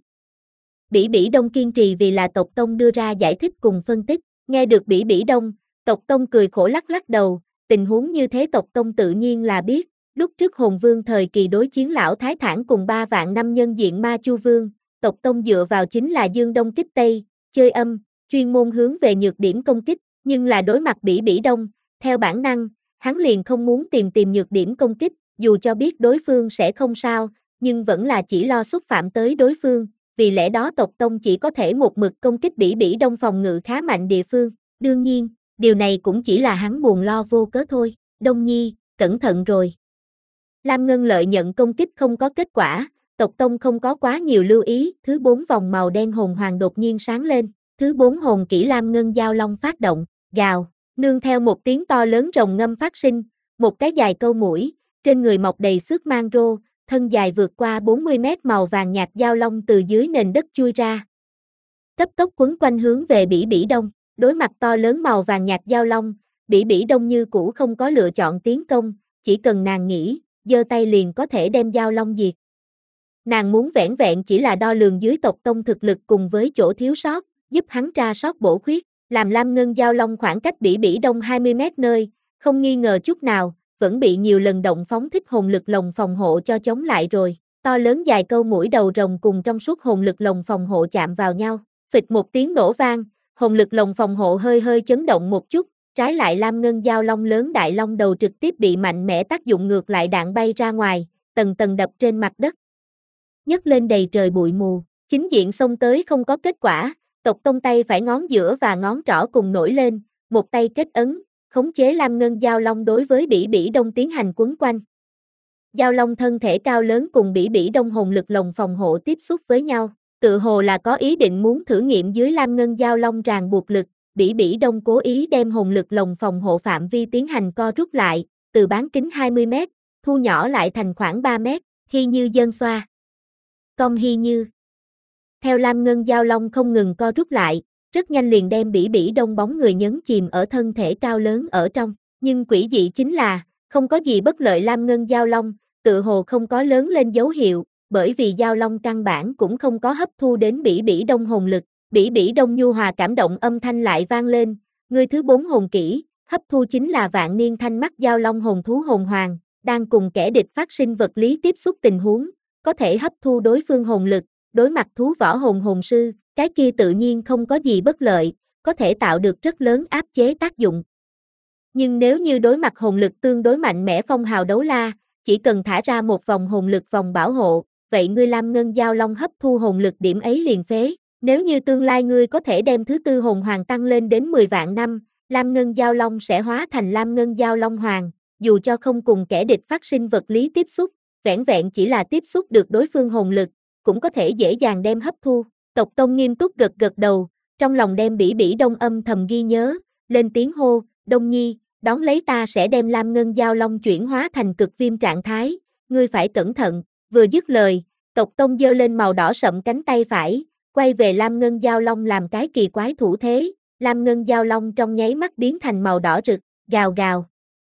Bỉ bỉ đông kiên trì vì là tộc tông đưa ra giải thích cùng phân tích, nghe được bỉ bỉ đông, tộc tông cười khổ lắc lắc đầu, tình huống như thế tộc tông tự nhiên là biết, Lúc trước Hồn Vương thời kỳ đối chiến lão Thái Thản cùng ba vạn năm nhân diện Ma Chu Vương, tộc tông dựa vào chính là dương đông kích tây, chơi âm, chuyên môn hướng về nhược điểm công kích, nhưng là đối mặt Bỉ Bỉ Đông, theo bản năng, hắn liền không muốn tìm tìm nhược điểm công kích, dù cho biết đối phương sẽ không sao, nhưng vẫn là chỉ lo xúc phạm tới đối phương, vì lẽ đó tộc tông chỉ có thể một mực công kích Bỉ Bỉ Đông phòng ngự khá mạnh địa phương, đương nhiên, điều này cũng chỉ là hắn buồn lo vô cớ thôi, Đông Nhi, cẩn thận rồi. Lam Ngân Lợi nhận công kích không có kết quả, tộc tông không có quá nhiều lưu ý, thứ bốn vòng màu đen hồn hoàng đột nhiên sáng lên, thứ bốn hồn kỹ Lam Ngân Giao Long phát động, gào, nương theo một tiếng to lớn rồng ngâm phát sinh, một cái dài câu mũi, trên người mọc đầy xước mang rô, thân dài vượt qua bốn mươi mét màu vàng nhạt Giao Long từ dưới nền đất chui ra. Cấp tốc quấn quanh hướng về Bỉ Bỉ Đông, đối mặt to lớn màu vàng nhạt Giao Long, Bỉ Bỉ Đông như cũ không có lựa chọn tiến công, chỉ cần nàng nghĩ, giơ tay liền có thể đem Giao Long diệt. Nàng muốn vẻn vẹn chỉ là đo lường dưới tộc tông thực lực cùng với chỗ thiếu sót, giúp hắn tra sót bổ khuyết, làm Lam Ngân Giao Long khoảng cách Bỉ Bỉ Đông hai mươi mét nơi, không nghi ngờ chút nào, vẫn bị nhiều lần động phóng thích hồn lực lồng phòng hộ cho chống lại rồi. To lớn dài câu mũi đầu rồng cùng trong suốt hồn lực lồng phòng hộ chạm vào nhau, phịch một tiếng nổ vang, hồn lực lồng phòng hộ hơi hơi chấn động một chút, trái lại Lam Ngân Giao Long lớn đại long đầu trực tiếp bị mạnh mẽ tác dụng ngược lại đạn bay ra ngoài, tầng tầng đập trên mặt đất. Nhấc lên đầy trời bụi mù, chính diện xông tới không có kết quả, tộc tông tay phải ngón giữa và ngón trỏ cùng nổi lên, một tay kết ấn, khống chế Lam Ngân Giao Long đối với Bỉ Bỉ Đông tiến hành quấn quanh. Giao Long thân thể cao lớn cùng Bỉ Bỉ Đông hồn lực lồng phòng hộ tiếp xúc với nhau, tự hồ là có ý định muốn thử nghiệm dưới Lam Ngân Giao Long ràng buộc lực, Bỉ Bỉ Đông cố ý đem hồn lực lồng phòng hộ phạm vi tiến hành co rút lại, từ bán kính hai mươi mét, thu nhỏ lại thành khoảng ba mét, Hy Như dơn xoa. Cong Hy Như. Theo Lam Ngân Giao Long không ngừng co rút lại, rất nhanh liền đem Bỉ Bỉ Đông bóng người nhấn chìm ở thân thể cao lớn ở trong, nhưng quỷ dị chính là, không có gì bất lợi Lam Ngân Giao Long, tự hồ không có lớn lên dấu hiệu, bởi vì Giao Long căn bản cũng không có hấp thu đến Bỉ Bỉ Đông hồn lực, Bỉ Bỉ Đông nhu hòa cảm động âm thanh lại vang lên, người thứ bốn hồn kỹ, hấp thu chính là vạn niên thanh mắt Giao Long hồn thú hồn hoàng, đang cùng kẻ địch phát sinh vật lý tiếp xúc tình huống, có thể hấp thu đối phương hồn lực, đối mặt thú võ hồn hồn sư, cái kia tự nhiên không có gì bất lợi, có thể tạo được rất lớn áp chế tác dụng. Nhưng nếu như đối mặt hồn lực tương đối mạnh mẽ phong hào đấu la, chỉ cần thả ra một vòng hồn lực vòng bảo hộ, vậy ngươi Lam Ngân Giao Long hấp thu hồn lực điểm ấy liền phế. Nếu như tương lai ngươi có thể đem thứ tư hồn hoàng tăng lên đến mười vạn năm, Lam Ngân Giao Long sẽ hóa thành Lam Ngân Giao Long Hoàng, dù cho không cùng kẻ địch phát sinh vật lý tiếp xúc, vẻn vẹn chỉ là tiếp xúc được đối phương hồn lực, cũng có thể dễ dàng đem hấp thu. Tộc Tông nghiêm túc gật gật đầu, trong lòng đem Bỉ Bỉ Đông âm thầm ghi nhớ, lên tiếng hô, Đông Nhi, đón lấy ta sẽ đem Lam Ngân Giao Long chuyển hóa thành cực viêm trạng thái, ngươi phải cẩn thận. Vừa dứt lời, tộc Tông giơ lên màu đỏ sậm cánh tay phải, quay về Lam Ngân Giao Long làm cái kỳ quái thủ thế, Lam Ngân Giao Long trong nháy mắt biến thành màu đỏ rực, gào gào.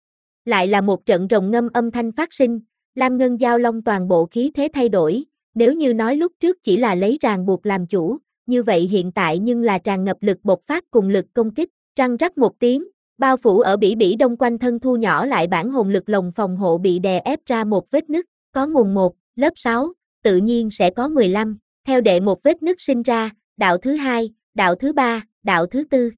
Lại là một trận rồng ngâm âm thanh phát sinh, Lam Ngân Giao Long toàn bộ khí thế thay đổi, nếu như nói lúc trước chỉ là lấy ràng buộc làm chủ, như vậy hiện tại nhưng là tràn ngập lực bộc phát cùng lực công kích, răng rắc một tiếng, bao phủ ở Bỉ Bỉ Đông quanh thân thu nhỏ lại bản hồn lực lồng phòng hộ bị đè ép ra một vết nứt, có nguồn một, lớp sáu, tự nhiên sẽ có mười lăm, theo đệ một vết nứt sinh ra, đạo thứ hai, đạo thứ ba, đạo thứ tư.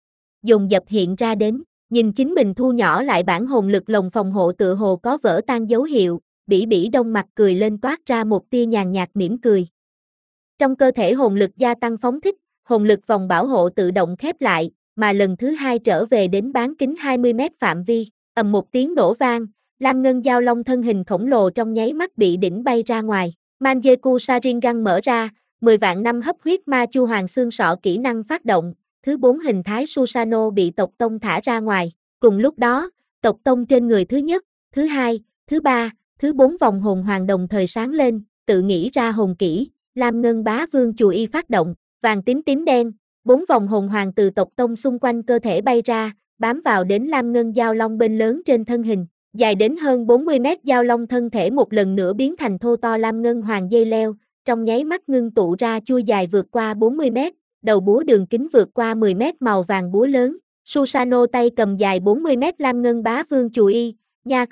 Dồn dập hiện ra đến, nhìn chính mình thu nhỏ lại bản hồn lực lồng phòng hộ tựa hồ có vỡ tan dấu hiệu, Bỉ Bỉ Đông mặt cười lên toát ra một tia nhàn nhạt mỉm cười. Trong cơ thể hồn lực gia tăng phóng thích, hồn lực vòng bảo hộ tự động khép lại, mà lần thứ hai trở về đến bán kính hai mươi mét phạm vi, ầm một tiếng nổ vang, Lam Ngân Giao Long thân hình khổng lồ trong nháy mắt bị đỉnh bay ra ngoài. Manjeku Sharingan mở ra, mười vạn năm hấp huyết ma chu hoàng xương sọ kỹ năng phát động, thứ bốn hình thái Susanoo bị tộc Tông thả ra ngoài. Cùng lúc đó, tộc Tông trên người thứ nhất, thứ hai, thứ ba, thứ bốn vòng hồn hoàng đồng thời sáng lên, tự nghĩ ra hồn kỹ, Lam Ngân Bá Vương Chù Y phát động, vàng tím tím đen, bốn vòng hồn hoàng từ tộc Tông xung quanh cơ thể bay ra, bám vào đến Lam Ngân Giao Long bên lớn trên thân hình. Dài đến hơn bốn mươi mét Giao Long thân thể một lần nữa biến thành thô to Lam Ngân Hoàng dây leo, trong nháy mắt ngưng tụ ra chui dài vượt qua bốn mươi mét, đầu búa đường kính vượt qua mười mét màu vàng búa lớn. Susanoo tay cầm dài bốn mươi mét Lam Ngân Bá Vương Chù Y, nha không,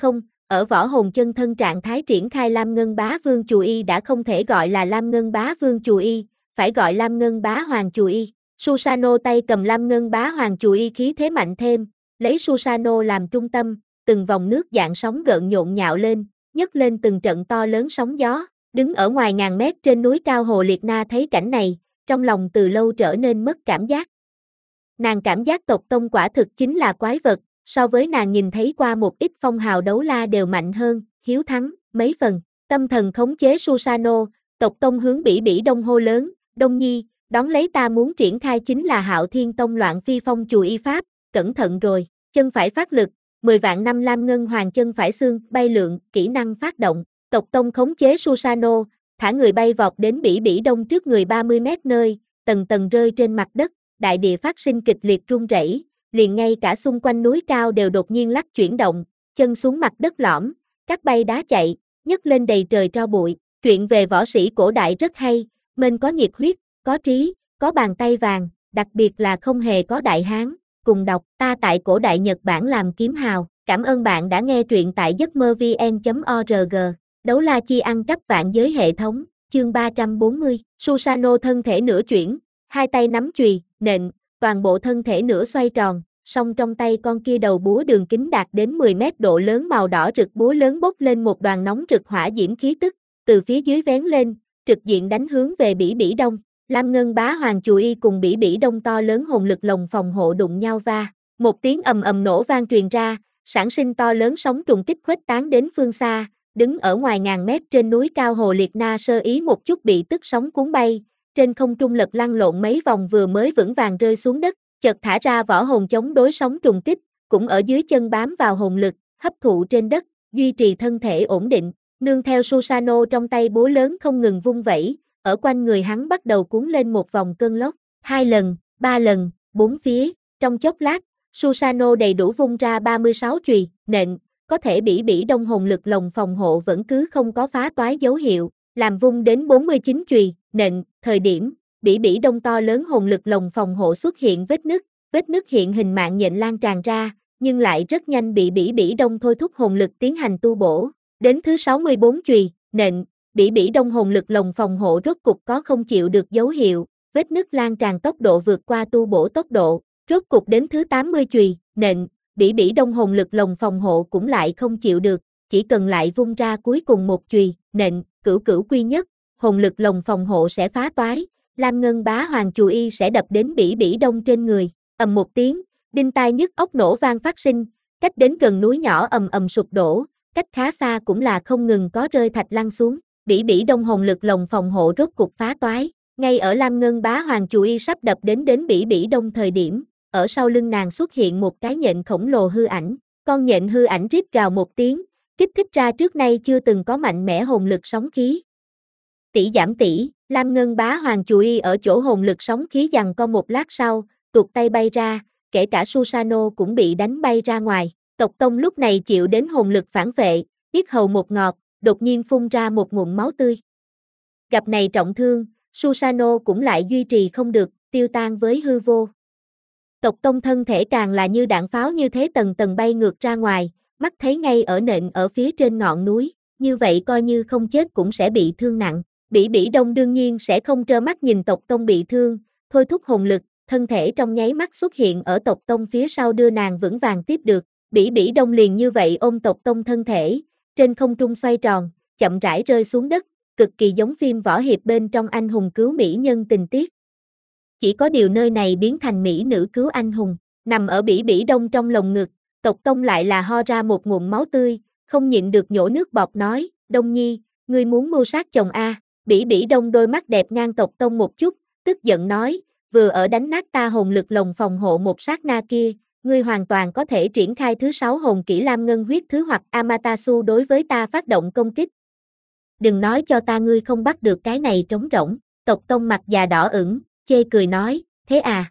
Ở võ hồn chân thân trạng thái triển khai Lam Ngân Bá Vương Chù Y đã không thể gọi là Lam Ngân Bá Vương Chù Y, phải gọi Lam Ngân Bá Hoàng Chù Y. Susanoo tay cầm Lam Ngân Bá Hoàng Chù Y khí thế mạnh thêm, lấy Susanoo làm trung tâm, từng vòng nước dạng sóng gợn nhộn nhạo lên, nhấc lên từng trận to lớn sóng gió. Đứng ở ngoài ngàn mét trên núi cao Hồ Liệt Na thấy cảnh này, trong lòng từ lâu trở nên mất cảm giác. Nàng cảm giác tộc tông quả thực chính là quái vật, so với nàng nhìn thấy qua một ít phong hào đấu la đều mạnh hơn, hiếu thắng, mấy phần. Tâm thần khống chế Susanoo, tộc tông hướng Bỉ Bỉ Đông hô lớn, Đông Nhi, đón lấy ta muốn triển khai chính là Hạo Thiên Tông Loạn Phi Phong Chù Y Pháp, cẩn thận rồi, chân phải phát lực, mười vạn năm Lam Ngân Hoàng chân phải xương, bay lượn, kỹ năng phát động, tộc tông khống chế Susanoo, thả người bay vọt đến Bỉ Bỉ Đông trước người ba mươi mét nơi, tầng tầng rơi trên mặt đất, đại địa phát sinh kịch liệt rung rẩy, liền ngay cả xung quanh núi cao đều đột nhiên lắc chuyển động, chân xuống mặt đất lõm, cát bay đá chạy, nhấc lên đầy trời tro bụi. Truyện về võ sĩ cổ đại rất hay, mình có nhiệt huyết, có trí, có bàn tay vàng, đặc biệt là không hề có đại hán. Cùng đọc ta tại cổ đại Nhật Bản làm kiếm hào. Cảm ơn bạn đã nghe truyện tại giấc mơ vn chấm org. Đấu la chi ăn cắp vạn giới hệ thống, chương ba trăm bốn mươi. Susanoo thân thể nửa chuyển, hai tay nắm chùy, nện, toàn bộ thân thể nửa xoay tròn, song trong tay con kia đầu búa đường kính đạt đến mười mét độ lớn màu đỏ rực búa lớn bốc lên một đoàn nóng rực hỏa diễm khí tức, từ phía dưới vén lên, trực diện đánh hướng về Bỉ Bỉ Đông. Lam Ngân Bá Hoàng Chù Y cùng Bỉ Bỉ Đông to lớn hồn lực lồng phòng hộ đụng nhau va, một tiếng ầm ầm nổ vang truyền ra, sản sinh to lớn sóng trùng kích khuếch tán đến phương xa, đứng ở ngoài ngàn mét trên núi cao Hồ Liệt Na sơ ý một chút bị tức sóng cuốn bay, trên không trung lật lăn lộn mấy vòng vừa mới vững vàng rơi xuống đất, chợt thả ra võ hồn chống đối sóng trùng kích, cũng ở dưới chân bám vào hồn lực, hấp thụ trên đất, duy trì thân thể ổn định, nương theo Susanoo trong tay búa lớn không ngừng vung vẩy, ở quanh người hắn bắt đầu cuốn lên một vòng cơn lốc, hai lần, ba lần, bốn phía, trong chốc lát, Susanoo đầy đủ vung ra ba mươi sáu chùy, nện, có thể Bỉ Bỉ Đông hồn lực lồng phòng hộ vẫn cứ không có phá toái dấu hiệu, làm vung đến bốn mươi chín chùy, nện, thời điểm, Bỉ Bỉ Đông to lớn hồn lực lồng phòng hộ xuất hiện vết nứt, vết nứt hiện hình mạng nhện lan tràn ra, nhưng lại rất nhanh bị Bỉ Bỉ Đông thôi thúc hồn lực tiến hành tu bổ, đến thứ sáu mươi bốn chùy, nện, Bỉ Bỉ Đông hồn lực lồng phòng hộ rốt cục có không chịu được dấu hiệu, vết nứt lan tràn tốc độ vượt qua tu bổ tốc độ, rốt cục đến thứ tám mươi chùy, nện, Bỉ Bỉ Đông hồn lực lồng phòng hộ cũng lại không chịu được, chỉ cần lại vung ra cuối cùng một chùy, nện, cửu cửu quy nhất, hồn lực lồng phòng hộ sẽ phá toái, Lam Ngân Bá Hoàng Chù Y sẽ đập đến Bỉ Bỉ Đông trên người, ầm một tiếng, đinh tai nhức óc nổ vang phát sinh, cách đến gần núi nhỏ ầm ầm sụp đổ, cách khá xa cũng là không ngừng có rơi thạch lăn xuống. Bỉ Bỉ Đông hồn lực lồng phòng hộ rốt cục phá toái, ngay ở Lam Ngân Bá Hoàng Chù Y sắp đập đến đến Bỉ Bỉ Đông thời điểm, ở sau lưng nàng xuất hiện một cái nhện khổng lồ hư ảnh, con nhện hư ảnh rít gào một tiếng, kích thích ra trước nay chưa từng có mạnh mẽ hồn lực sóng khí. Tỷ giảm tỷ, Lam Ngân Bá Hoàng Chù Y ở chỗ hồn lực sóng khí giằng co một lát sau, tuột tay bay ra, kể cả Susanoo cũng bị đánh bay ra ngoài, tộc tông lúc này chịu đến hồn lực phản vệ, yết hầu một ngọt, đột nhiên phun ra một ngụm máu tươi. Gặp này trọng thương, Susanoo cũng lại duy trì không được, tiêu tan với hư vô. Tộc tông thân thể càng là như đạn pháo như thế tầng tầng bay ngược ra ngoài, mắt thấy ngay ở nện ở phía trên ngọn núi, như vậy coi như không chết cũng sẽ bị thương nặng. Bỉ Bỉ Đông đương nhiên sẽ không trơ mắt nhìn tộc tông bị thương, thôi thúc hồn lực, thân thể trong nháy mắt xuất hiện ở tộc tông phía sau đưa nàng vững vàng tiếp được. Bỉ Bỉ Đông liền như vậy ôm tộc tông thân thể, trên không trung xoay tròn, chậm rãi rơi xuống đất, cực kỳ giống phim võ hiệp bên trong anh hùng cứu mỹ nhân tình tiết. Chỉ có điều nơi này biến thành mỹ nữ cứu anh hùng, nằm ở Bỉ Bỉ Đông trong lồng ngực, tộc tông lại là ho ra một ngụm máu tươi, không nhịn được nhổ nước bọt nói, Đông Nhi, ngươi muốn mưu sát chồng a? Bỉ Bỉ Đông đôi mắt đẹp ngang tộc tông một chút, tức giận nói, vừa ở đánh nát ta hồn lực lồng phòng hộ một sát na kia, ngươi hoàn toàn có thể triển khai thứ sáu hồn kỹ Lam Ngân huyết thứ hoặc Amaterasu đối với ta phát động công kích. Đừng nói cho ta ngươi không bắt được cái này trống rỗng, tộc tông mặt già đỏ ửng, chê cười nói, thế à?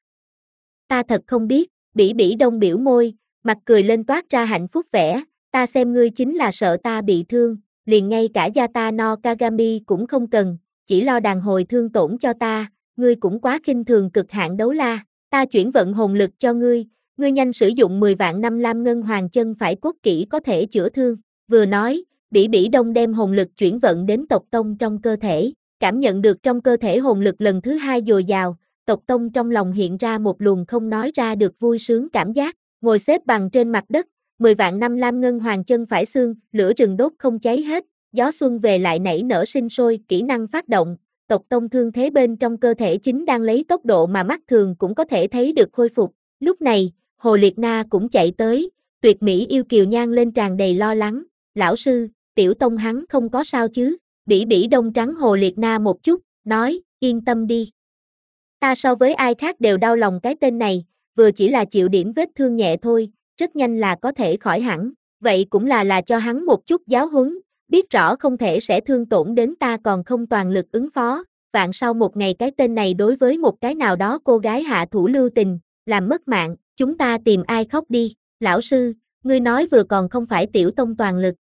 Ta thật không biết, Bỉ Bỉ Đông biểu môi, mặt cười lên toát ra hạnh phúc vẻ, ta xem ngươi chính là sợ ta bị thương, liền ngay cả Yata no Kagami cũng không cần, chỉ lo đàn hồi thương tổn cho ta, ngươi cũng quá khinh thường cực hạn đấu la, ta chuyển vận hồn lực cho ngươi, ngươi nhanh sử dụng mười vạn năm Lam Ngân Hoàng chân phải cốt kỹ có thể chữa thương, Vừa nói, Bỉ Bỉ Đông đem hồn lực chuyển vận đến tộc tông trong cơ thể, cảm nhận được trong cơ thể hồn lực lần thứ hai dồi dào, tộc tông trong lòng hiện ra một luồng không nói ra được vui sướng cảm giác, ngồi xếp bằng trên mặt đất, mười vạn năm lam ngân hoàng chân phải xương, lửa rừng đốt không cháy hết, gió xuân về lại nảy nở sinh sôi, kỹ năng phát động, tộc tông thương thế bên trong cơ thể chính đang lấy tốc độ mà mắt thường cũng có thể thấy được khôi phục. Lúc này, Hồ Liệt Na cũng chạy tới, tuyệt mỹ yêu kiều nhan lên tràn đầy lo lắng, lão sư, tiểu tông hắn không có sao chứ? Bỉ Bỉ Đông trắng Hồ Liệt Na một chút, nói, yên tâm đi. Ta so với ai khác đều đau lòng cái tên này, vừa chỉ là chịu điểm vết thương nhẹ thôi, rất nhanh là có thể khỏi hẳn, vậy cũng là là cho hắn một chút giáo huấn, biết rõ không thể sẽ thương tổn đến ta còn không toàn lực ứng phó, vạn sau một ngày cái tên này đối với một cái nào đó cô gái hạ thủ lưu tình, làm mất mạng, chúng ta tìm ai khóc đi, lão sư, ngươi nói vừa còn không phải tiểu tông toàn lực.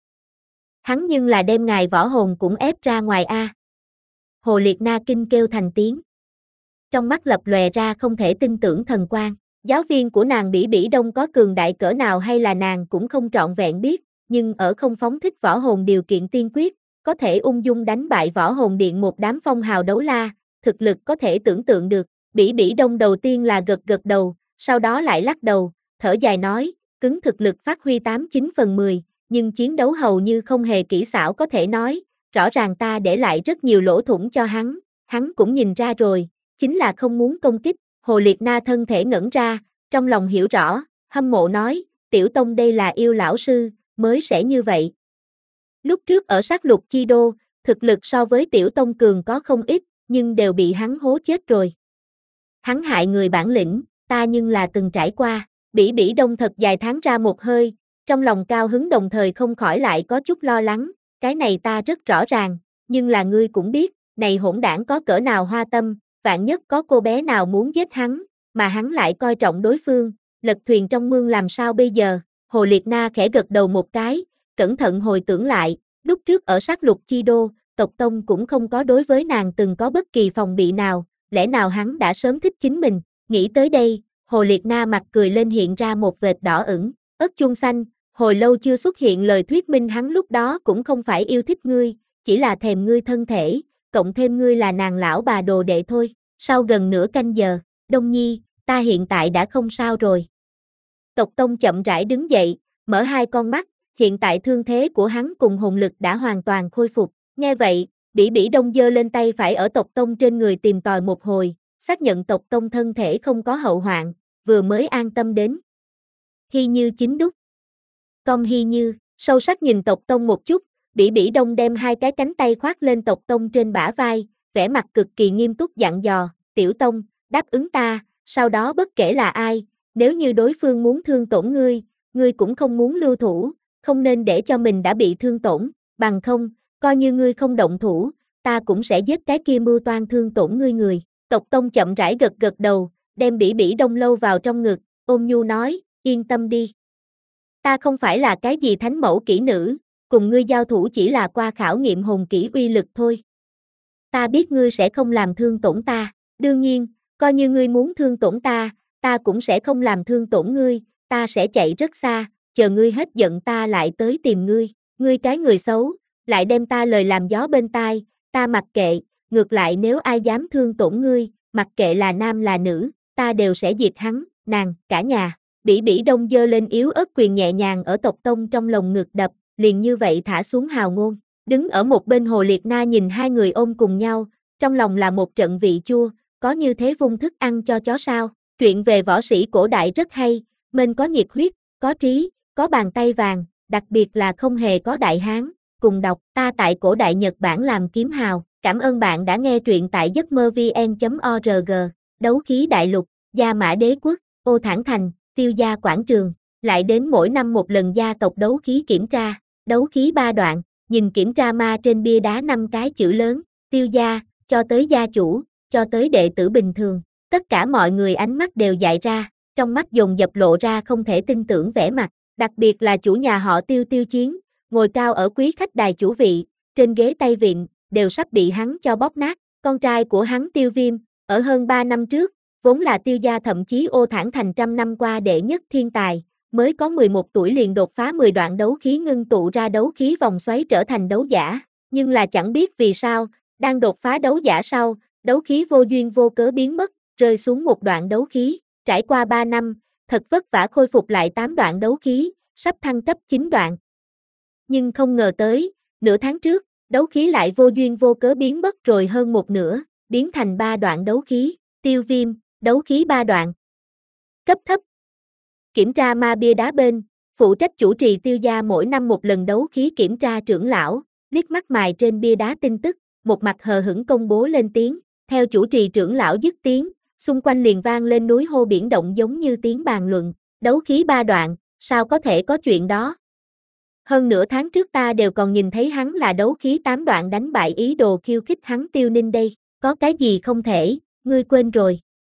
Hắn nhưng là đem ngài võ hồn cũng ép ra ngoài a. Hồ Liệt Na kinh kêu thành tiếng. Trong mắt lập lòe ra không thể tin tưởng thần quang. Giáo viên của nàng Bỉ Bỉ Đông có cường đại cỡ nào hay là nàng cũng không trọn vẹn biết, nhưng ở không phóng thích võ hồn điều kiện tiên quyết, có thể ung dung đánh bại võ hồn điện một đám phong hào đấu la, thực lực có thể tưởng tượng được. Bỉ Bỉ Đông đầu tiên là gật gật đầu, sau đó lại lắc đầu, thở dài nói, cứng thực lực phát huy tám chín phần mười, nhưng chiến đấu hầu như không hề kỹ xảo có thể nói, rõ ràng ta để lại rất nhiều lỗ thủng cho hắn, hắn cũng nhìn ra rồi, chính là không muốn công kích. Hồ Liệt Na thân thể ngẩn ra, trong lòng hiểu rõ, hâm mộ nói, tiểu tông đây là yêu lão sư, mới sẽ như vậy. Lúc trước ở sát lục chi đô, thực lực so với tiểu tông cường có không ít, nhưng đều bị hắn hố chết rồi. Hắn hại người bản lĩnh, ta nhưng là từng trải qua, Bỉ Bỉ Đông thật dài tháng ra một hơi, trong lòng cao hứng đồng thời không khỏi lại có chút lo lắng, cái này ta rất rõ ràng, nhưng là ngươi cũng biết, này hỗn đảng có cỡ nào hoa tâm, vạn nhất có cô bé nào muốn giết hắn, mà hắn lại coi trọng đối phương, lật thuyền trong mương làm sao bây giờ? Hồ Liệt Na khẽ gật đầu một cái, cẩn thận hồi tưởng lại, lúc trước ở sát lục chi đô, tộc tông cũng không có đối với nàng từng có bất kỳ phòng bị nào, lẽ nào hắn đã sớm thích chính mình? Nghĩ tới đây, Hồ Liệt Na mặt cười lên hiện ra một vệt đỏ ửng, ớt chuông xanh, hồi lâu chưa xuất hiện lời thuyết minh hắn lúc đó cũng không phải yêu thích ngươi, chỉ là thèm ngươi thân thể, cộng thêm ngươi là nàng lão bà đồ đệ thôi. Sau gần nửa canh giờ, Đông Nhi, ta hiện tại đã không sao rồi. Tộc Tông chậm rãi đứng dậy, mở hai con mắt, hiện tại thương thế của hắn cùng hồn lực đã hoàn toàn khôi phục. Nghe vậy, Bỉ Bỉ Đông giơ lên tay phải ở Tộc Tông trên người tìm tòi một hồi, xác nhận Tộc Tông thân thể không có hậu hoạn, vừa mới an tâm đến. Hy Như chính đúc. Con Hy Như, sâu sắc nhìn Tộc Tông một chút, Bỉ Bỉ Đông đem hai cái cánh tay khoác lên Tộc Tông trên bả vai, vẻ mặt cực kỳ nghiêm túc dặn dò, tiểu tông, đáp ứng ta, sau đó bất kể là ai, nếu như đối phương muốn thương tổn ngươi, ngươi cũng không muốn lưu thủ, không nên để cho mình đã bị thương tổn, bằng không, coi như ngươi không động thủ, ta cũng sẽ giết cái kia mưu toan thương tổn ngươi người. Tộc Tông chậm rãi gật gật đầu, đem Bỉ Bỉ Đông lâu vào trong ngực, ôm nhu nói, yên tâm đi. Ta không phải là cái gì thánh mẫu kỹ nữ, cùng ngươi giao thủ chỉ là qua khảo nghiệm hồn kỹ uy lực thôi. Ta biết ngươi sẽ không làm thương tổn ta, đương nhiên, coi như ngươi muốn thương tổn ta, ta cũng sẽ không làm thương tổn ngươi, ta sẽ chạy rất xa, chờ ngươi hết giận ta lại tới tìm ngươi, ngươi cái người xấu, lại đem ta lời làm gió bên tai, ta mặc kệ, ngược lại nếu ai dám thương tổn ngươi, mặc kệ là nam là nữ, ta đều sẽ diệt hắn, nàng, cả nhà. Bỉ Bỉ Đông giơ lên yếu ớt quyền nhẹ nhàng ở Tộc Tông trong lồng ngực đập, liền như vậy thả xuống hào ngôn. Đứng ở một bên Hồ Liệt Na nhìn hai người ôm cùng nhau, trong lòng là một trận vị chua, có như thế vung thức ăn cho chó sao. Truyện về võ sĩ cổ đại rất hay, mình có nhiệt huyết, có trí, có bàn tay vàng, đặc biệt là không hề có đại hán. Cùng đọc ta tại cổ đại Nhật Bản làm kiếm hào. Cảm ơn bạn đã nghe truyện tại giấc mơ vn chấm org. Đấu khí đại lục, Gia Mã Đế quốc, Ô Thản Thành, Tiêu Gia Quảng Trường. Lại đến mỗi năm một lần gia tộc đấu khí kiểm tra, đấu khí ba đoạn. Nhìn kiểm tra ma trên bia đá năm cái chữ lớn, Tiêu gia, cho tới gia chủ, cho tới đệ tử bình thường, tất cả mọi người ánh mắt đều dại ra, trong mắt dồn dập lộ ra không thể tin tưởng vẻ mặt, đặc biệt là chủ nhà họ Tiêu Tiêu Chiến, ngồi cao ở quý khách đài chủ vị, trên ghế tay vịn, đều sắp bị hắn cho bóp nát, con trai của hắn Tiêu Viêm, ở hơn ba năm trước, vốn là Tiêu gia thậm chí Ô Thản Thành trăm năm qua đệ nhất thiên tài, mới có mười một tuổi liền đột phá mười đoạn đấu khí ngưng tụ ra đấu khí vòng xoáy trở thành đấu giả, nhưng là chẳng biết vì sao, đang đột phá đấu giả sau, đấu khí vô duyên vô cớ biến mất, rơi xuống một đoạn đấu khí, trải qua ba năm, thật vất vả khôi phục lại tám đoạn đấu khí, sắp thăng cấp chín đoạn. Nhưng không ngờ tới, nửa tháng trước, đấu khí lại vô duyên vô cớ biến mất rồi hơn một nửa, biến thành ba đoạn đấu khí, Tiêu Viêm, đấu khí ba đoạn. Cấp thấp. Kiểm tra ma bia đá bên, phụ trách chủ trì Tiêu gia mỗi năm một lần đấu khí kiểm tra trưởng lão, liếc mắt mài trên bia đá tin tức, một mặt hờ hững công bố lên tiếng, theo chủ trì trưởng lão dứt tiếng, xung quanh liền vang lên núi hô biển động giống như tiếng bàn luận, đấu khí ba đoạn, sao có thể có chuyện đó? Hơn nửa tháng trước ta đều còn nhìn thấy hắn là đấu khí tám đoạn đánh bại ý đồ khiêu khích hắn Tiêu Ninh đây, có cái gì không thể, ngươi quên rồi.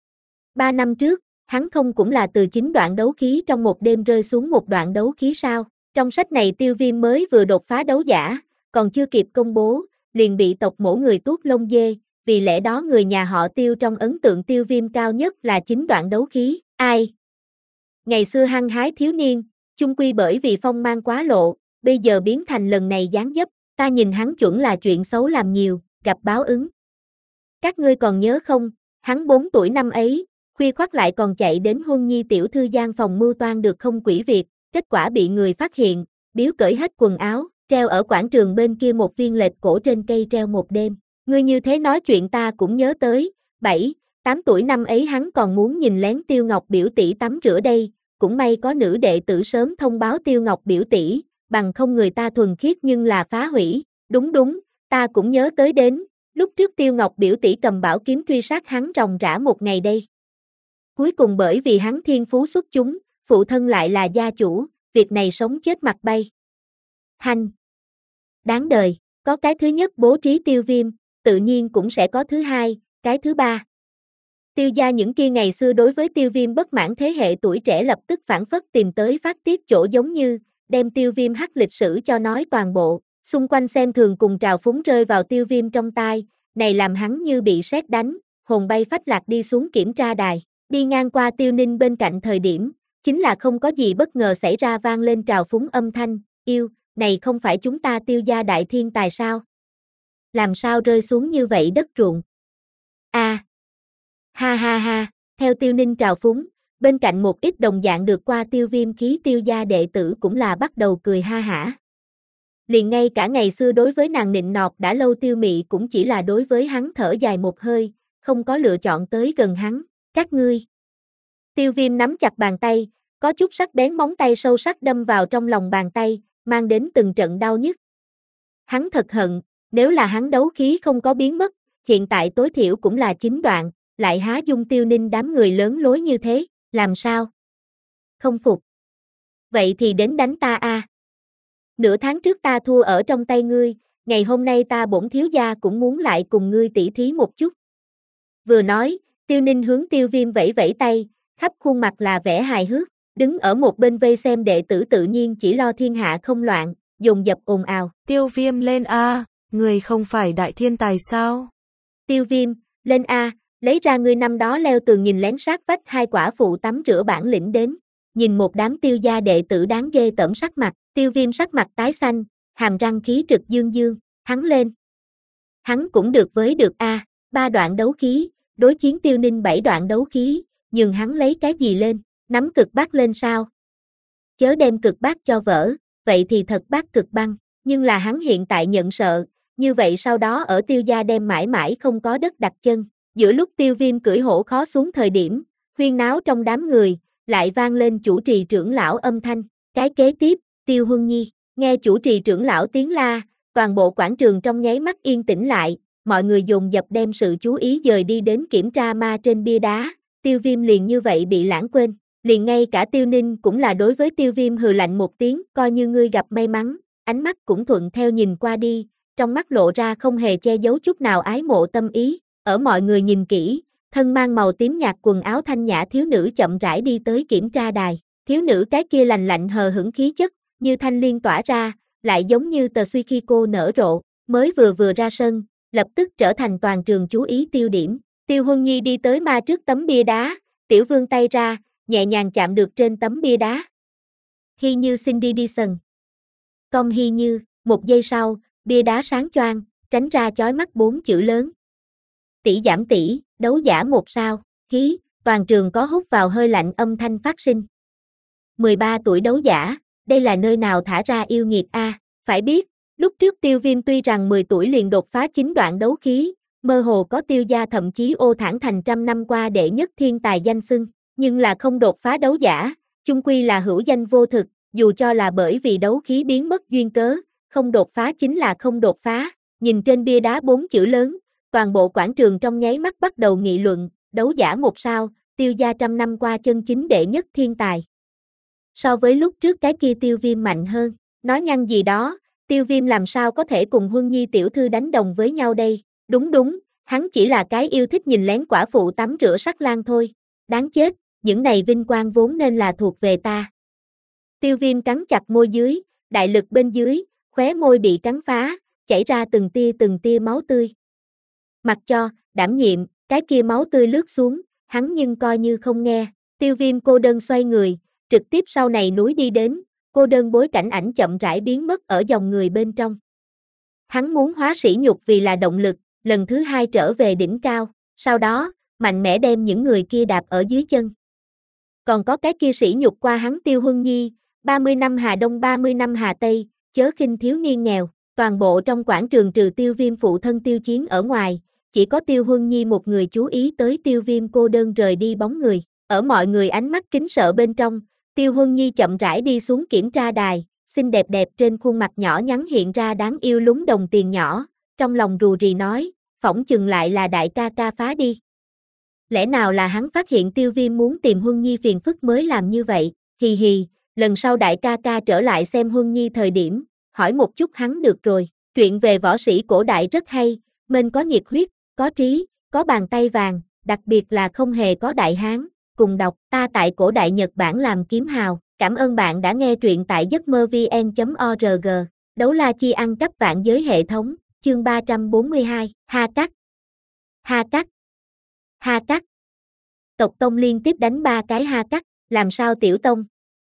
Ba năm trước, hắn không cũng là từ chín đoạn đấu khí trong một đêm rơi xuống một đoạn đấu khí sao? Trong sách này Tiêu Viêm mới vừa đột phá đấu giả, còn chưa kịp công bố, liền bị tộc mổ người tuốt lông dê, vì lẽ đó người nhà họ Tiêu trong ấn tượng Tiêu Viêm cao nhất là chín đoạn đấu khí, ai? Ngày xưa hăng hái thiếu niên, chung quy bởi vì phong mang quá lộ, bây giờ biến thành lần này dáng dấp, ta nhìn hắn chuẩn là chuyện xấu làm nhiều, gặp báo ứng. Các ngươi còn nhớ không, hắn bốn tuổi năm ấy, khuya khoắt lại còn chạy đến Huân Nhi tiểu thư gian phòng mưu toan được không quỷ việc, kết quả bị người phát hiện, biếu cởi hết quần áo, treo ở quảng trường bên kia một viên lệch cổ trên cây treo một đêm. Ngươi như thế nói chuyện ta cũng nhớ tới, bảy, tám tuổi năm ấy hắn còn muốn nhìn lén Tiêu Ngọc biểu tỷ tắm rửa đây, cũng may có nữ đệ tử sớm thông báo Tiêu Ngọc biểu tỷ, bằng không người ta thuần khiết nhưng là phá hủy, đúng đúng, ta cũng nhớ tới đến, lúc trước Tiêu Ngọc biểu tỷ cầm bảo kiếm truy sát hắn ròng rã một ngày đây. Cuối cùng bởi vì hắn thiên phú xuất chúng, phụ thân lại là gia chủ, việc này sống chết mặt bay. Hành! Đáng đời, có cái thứ nhất bố trí Tiêu Viêm, tự nhiên cũng sẽ có thứ hai, cái thứ ba. Tiêu gia những kia ngày xưa đối với Tiêu Viêm bất mãn thế hệ tuổi trẻ lập tức phản phất tìm tới phát tiết chỗ giống như, đem Tiêu Viêm hắc lịch sử cho nói toàn bộ, xung quanh xem thường cùng trào phúng rơi vào Tiêu Viêm trong tai, này làm hắn như bị sét đánh, hồn bay phách lạc đi xuống kiểm tra đài, đi ngang qua Tiêu Ninh bên cạnh thời điểm, chính là không có gì bất ngờ xảy ra vang lên trào phúng âm thanh, yêu, này không phải chúng ta Tiêu gia đại thiên tài sao? Làm sao rơi xuống như vậy đất ruộng? A, à. Ha ha ha, theo Tiêu Ninh trào phúng, bên cạnh một ít đồng dạng được qua Tiêu Viêm khí Tiêu gia đệ tử cũng là bắt đầu cười ha hả. Liền ngay cả ngày xưa đối với nàng nịnh nọt đã lâu Tiêu Mị cũng chỉ là đối với hắn thở dài một hơi, không có lựa chọn tới gần hắn, các ngươi. Tiêu Viêm nắm chặt bàn tay, có chút sắc bén móng tay sâu sắc đâm vào trong lòng bàn tay, mang đến từng trận đau nhức. Hắn thật hận, nếu là hắn đấu khí không có biến mất, hiện tại tối thiểu cũng là chín đoạn, lại há dung Tiêu Ninh đám người lớn lối như thế, làm sao? Không phục. Vậy thì đến đánh ta a. À. Nửa tháng trước ta thua ở trong tay ngươi, ngày hôm nay ta bổn thiếu gia cũng muốn lại cùng ngươi tỉ thí một chút. Vừa nói, Tiêu Ninh hướng Tiêu Viêm vẫy vẫy tay, khắp khuôn mặt là vẻ hài hước, đứng ở một bên vây xem đệ tử tự nhiên chỉ lo thiên hạ không loạn, dồn dập ồn ào. Tiêu Viêm lên a, người không phải đại thiên tài sao? Tiêu Viêm, lên a, lấy ra ngươi năm đó leo tường nhìn lén sát vách hai quả phụ tắm rửa bản lĩnh đến. Nhìn một đám Tiêu gia đệ tử đáng ghê tởm sắc mặt, Tiêu Viêm sắc mặt tái xanh, hàm răng khí trực dương dương, hắn lên. Hắn cũng được với được a, ba đoạn đấu khí, đối chiến Tiêu Ninh bảy đoạn đấu khí, nhưng hắn lấy cái gì lên, nắm cực bát lên sao? Chớ đem cực bát cho vỡ, vậy thì thật bát cực băng, nhưng là hắn hiện tại nhận sợ, như vậy sau đó ở Tiêu gia đem mãi mãi không có đất đặt chân. Giữa lúc Tiêu Viêm cưỡi hổ khó xuống thời điểm, huyên náo trong đám người, lại vang lên chủ trì trưởng lão âm thanh, cái kế tiếp, Tiêu Huân Nhi, nghe chủ trì trưởng lão tiếng la, toàn bộ quảng trường trong nháy mắt yên tĩnh lại, mọi người dồn dập đem sự chú ý dời đi đến kiểm tra ma trên bia đá, Tiêu Viêm liền như vậy bị lãng quên, liền ngay cả Tiêu Ninh cũng là đối với Tiêu Viêm hừ lạnh một tiếng, coi như ngươi gặp may mắn, ánh mắt cũng thuận theo nhìn qua đi, trong mắt lộ ra không hề che giấu chút nào ái mộ tâm ý. Ở mọi người nhìn kỹ, thân mang màu tím nhạt quần áo thanh nhã thiếu nữ chậm rãi đi tới kiểm tra đài. Thiếu nữ cái kia lành lạnh hờ hững khí chất, như thanh liên tỏa ra, lại giống như tờ suy khi cô nở rộ, mới vừa vừa ra sân, lập tức trở thành toàn trường chú ý tiêu điểm. Tiêu Huân Nhi đi tới ma trước tấm bia đá, tiểu vương tay ra, nhẹ nhàng chạm được trên tấm bia đá. Hy như Cindy Dixon. Con Hy như, một giây sau, bia đá sáng choang, tránh ra chói mắt bốn chữ lớn. Tỷ giảm tỷ, đấu giả một sao, hí, toàn trường có hút vào hơi lạnh âm thanh phát sinh. mười ba tuổi đấu giả, đây là nơi nào thả ra yêu nghiệt a, à? Phải biết, lúc trước Tiêu Viêm tuy rằng mười tuổi liền đột phá chín đoạn đấu khí, mơ hồ có Tiêu gia thậm chí ô thẳng thành trăm năm qua đệ nhất thiên tài danh xưng, nhưng là không đột phá đấu giả, chung quy là hữu danh vô thực, dù cho là bởi vì đấu khí biến mất duyên cớ, không đột phá chính là không đột phá. Nhìn trên bia đá bốn chữ lớn, toàn bộ quảng trường trong nháy mắt bắt đầu nghị luận, đấu giả một sao, Tiêu gia trăm năm qua chân chính đệ nhất thiên tài. So với lúc trước cái kia Tiêu Viêm mạnh hơn, nói nhăng gì đó, Tiêu Viêm làm sao có thể cùng Huân Nhi tiểu thư đánh đồng với nhau đây, đúng đúng, hắn chỉ là cái yêu thích nhìn lén quả phụ tắm rửa sắc lang thôi, đáng chết, những này vinh quang vốn nên là thuộc về ta. Tiêu Viêm cắn chặt môi dưới, đại lực bên dưới, khóe môi bị cắn phá, chảy ra từng tia từng tia máu tươi. Mặc cho, đảm nhiệm, cái kia máu tươi lướt xuống, hắn nhưng coi như không nghe, Tiêu Viêm cô đơn xoay người, trực tiếp sau này núi đi đến, cô đơn bối cảnh ảnh chậm rãi biến mất ở dòng người bên trong. Hắn muốn hóa sỉ nhục vì là động lực, lần thứ hai trở về đỉnh cao, sau đó, mạnh mẽ đem những người kia đạp ở dưới chân. Còn có cái kia sỉ nhục qua hắn Tiêu Huân Nhi, ba mươi năm Hà Đông ba mươi năm Hà Tây, chớ khinh thiếu niên nghèo, toàn bộ trong quảng trường trừ Tiêu Viêm phụ thân Tiêu Chiến ở ngoài, chỉ có Tiêu Huân Nhi một người chú ý tới Tiêu Viêm cô đơn rời đi bóng người, ở mọi người ánh mắt kính sợ bên trong, Tiêu Huân Nhi chậm rãi đi xuống kiểm tra đài, xinh đẹp đẹp trên khuôn mặt nhỏ nhắn hiện ra đáng yêu lúng đồng tiền nhỏ, trong lòng rù rì nói, phỏng chừng lại là đại ca ca phá đi. Lẽ nào là hắn phát hiện Tiêu Viêm muốn tìm Huân Nhi phiền phức mới làm như vậy, hì hì, lần sau đại ca ca trở lại xem Huân Nhi thời điểm, hỏi một chút hắn được rồi, chuyện về võ sĩ cổ đại rất hay, mình có nhiệt huyết, có trí, có bàn tay vàng, đặc biệt là không hề có đại hán, cùng đọc ta tại cổ đại Nhật Bản làm kiếm hào, cảm ơn bạn đã nghe truyện tại giấc mơ vn chấm org, đấu la chi ăn cắp vạn giới hệ thống, chương ba trăm bốn mươi hai, Ha Cắt, Ha Cắt, Ha Cắt. Tộc Tông liên tiếp đánh ba cái Ha Cắt, làm sao Tiểu Tông?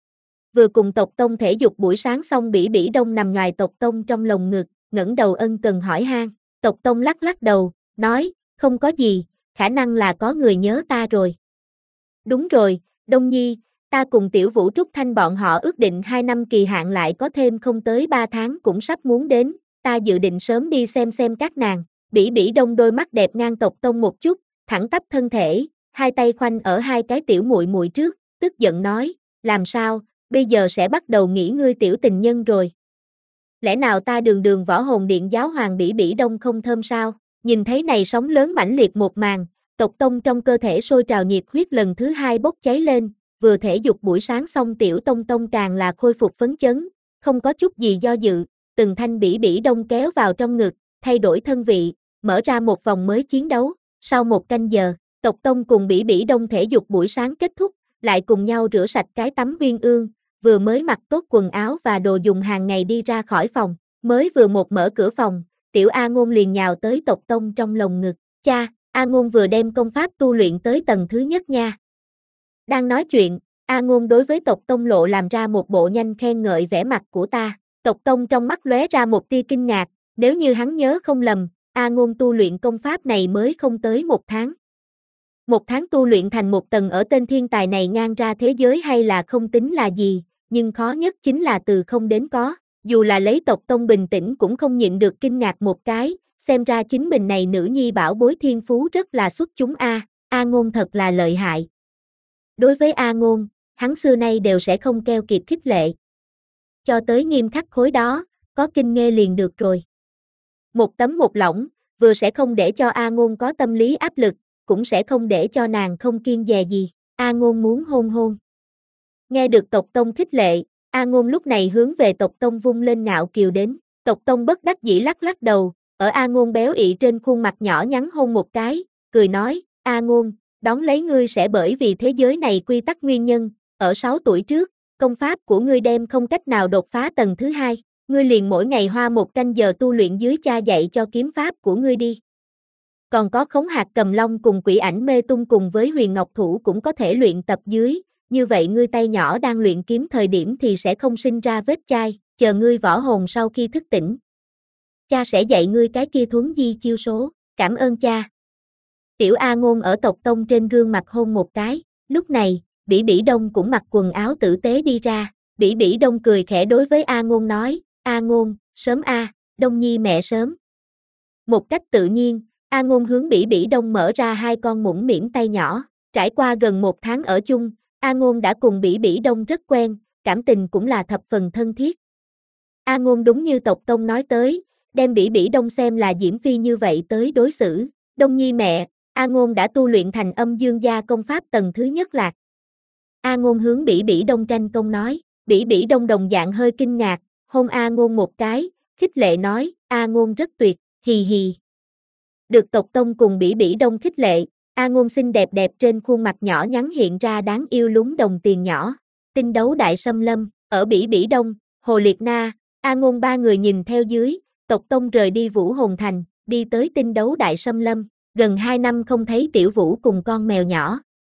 Vừa cùng Tộc Tông thể dục buổi sáng xong Bỉ Bỉ Đông nằm ngoài Tộc Tông trong lồng ngực, ngẩng đầu ân cần hỏi han, Tộc Tông lắc lắc đầu, nói, không có gì, khả năng là có người nhớ ta rồi. Đúng rồi, Đông Nhi, ta cùng Tiểu Vũ Trúc Thanh bọn họ ước định hai năm kỳ hạn lại có thêm không tới ba tháng cũng sắp muốn đến, ta dự định sớm đi xem xem các nàng. Bỉ Bỉ Đông đôi mắt đẹp ngang Tộc Tông một chút, thẳng tắp thân thể, hai tay khoanh ở hai cái tiểu muội muội trước, tức giận nói, làm sao, bây giờ sẽ bắt đầu nghĩ ngươi tiểu tình nhân rồi. Lẽ nào ta đường đường võ hồn điện giáo hoàng Bỉ Bỉ Đông không thơm sao? Nhìn thấy này sóng lớn mãnh liệt một màn, Tộc Tông trong cơ thể sôi trào nhiệt huyết lần thứ hai bốc cháy lên, vừa thể dục buổi sáng xong Tiểu Tông Tông càng là khôi phục phấn chấn, không có chút gì do dự, từng thanh Bỉ Bỉ Đông kéo vào trong ngực, thay đổi thân vị, mở ra một vòng mới chiến đấu. Sau một canh giờ, Tộc Tông cùng Bỉ Bỉ Đông thể dục buổi sáng kết thúc, lại cùng nhau rửa sạch cái tắm uyên ương, vừa mới mặc tốt quần áo và đồ dùng hàng ngày đi ra khỏi phòng, mới vừa một mở cửa phòng, Tiểu A Ngôn liền nhào tới Tộc Tông trong lồng ngực, cha, A Ngôn vừa đem công pháp tu luyện tới tầng thứ nhất nha. Đang nói chuyện, A Ngôn đối với Tộc Tông lộ làm ra một bộ nhanh khen ngợi vẻ mặt của ta, Tộc Tông trong mắt lóe ra một tia kinh ngạc, nếu như hắn nhớ không lầm, A Ngôn tu luyện công pháp này mới không tới một tháng. Một tháng tu luyện thành một tầng ở tên thiên tài này ngang ra thế giới hay là không tính là gì, nhưng khó nhất chính là từ không đến có, dù là lấy Tộc Tông bình tĩnh cũng không nhịn được kinh ngạc một cái, xem ra chính mình này nữ nhi bảo bối thiên phú rất là xuất chúng a, A Ngôn thật là lợi hại. Đối với A Ngôn, hắn xưa nay đều sẽ không keo kiệt khích lệ. Cho tới nghiêm khắc khối đó, có kinh nghê liền được rồi. Một tấm một lỏng, vừa sẽ không để cho A Ngôn có tâm lý áp lực, cũng sẽ không để cho nàng không kiêng dè gì, A Ngôn muốn hôn hôn. Nghe được Tộc Tông khích lệ, A Ngôn lúc này hướng về Tộc Tông vung lên ngạo kiều đến, Tộc Tông bất đắc dĩ lắc lắc đầu, ở A Ngôn béo ị trên khuôn mặt nhỏ nhắn hôn một cái, cười nói, A Ngôn, đón lấy ngươi sẽ bởi vì thế giới này quy tắc nguyên nhân, ở sáu tuổi trước, công pháp của ngươi đem không cách nào đột phá tầng thứ hai, ngươi liền mỗi ngày hoa một canh giờ tu luyện dưới cha dạy cho kiếm pháp của ngươi đi. Còn có Khống Hạc Cầm Long cùng Quỷ Ảnh Mê Tung cùng với Huyền Ngọc Thủ cũng có thể luyện tập dưới, như vậy ngươi tay nhỏ đang luyện kiếm thời điểm thì sẽ không sinh ra vết chai, chờ ngươi võ hồn sau khi thức tỉnh. Cha sẽ dạy ngươi cái kia thuấn di chiêu số, cảm ơn cha. Tiểu A Ngôn ở tộc tông trên gương mặt hôn một cái, lúc này, Bỉ Bỉ Đông cũng mặc quần áo tử tế đi ra, Bỉ Bỉ Đông cười khẽ đối với A Ngôn nói, A Ngôn, sớm A, Đông Nhi mẹ sớm. Một cách tự nhiên, A Ngôn hướng Bỉ Bỉ Đông mở ra hai con mũm mĩm tay nhỏ, trải qua gần một tháng ở chung, A Ngôn đã cùng Bỉ Bỉ Đông rất quen, cảm tình cũng là thập phần thân thiết. A Ngôn đúng như tộc tông nói tới, đem Bỉ Bỉ Đông xem là Diễm Phi như vậy tới đối xử, Đông Nhi mẹ, A Ngôn đã tu luyện thành âm dương gia công pháp tầng thứ nhất lạc. A Ngôn hướng Bỉ Bỉ Đông tranh công nói, Bỉ Bỉ Đông đồng dạng hơi kinh ngạc, hôn A Ngôn một cái, khích lệ nói, A Ngôn rất tuyệt, hì hì. Được tộc tông cùng Bỉ Bỉ Đông khích lệ, A Ngôn xinh đẹp đẹp trên khuôn mặt nhỏ nhắn hiện ra đáng yêu lúng đồng tiền nhỏ. Tinh đấu đại xâm lâm, ở Bỉ Bỉ Đông, Hồ Liệt Na, A Ngôn ba người nhìn theo dưới, tộc tông rời đi Vũ Hồn Thành, đi tới tinh đấu đại xâm lâm, gần hai năm không thấy Tiểu Vũ cùng con mèo nhỏ.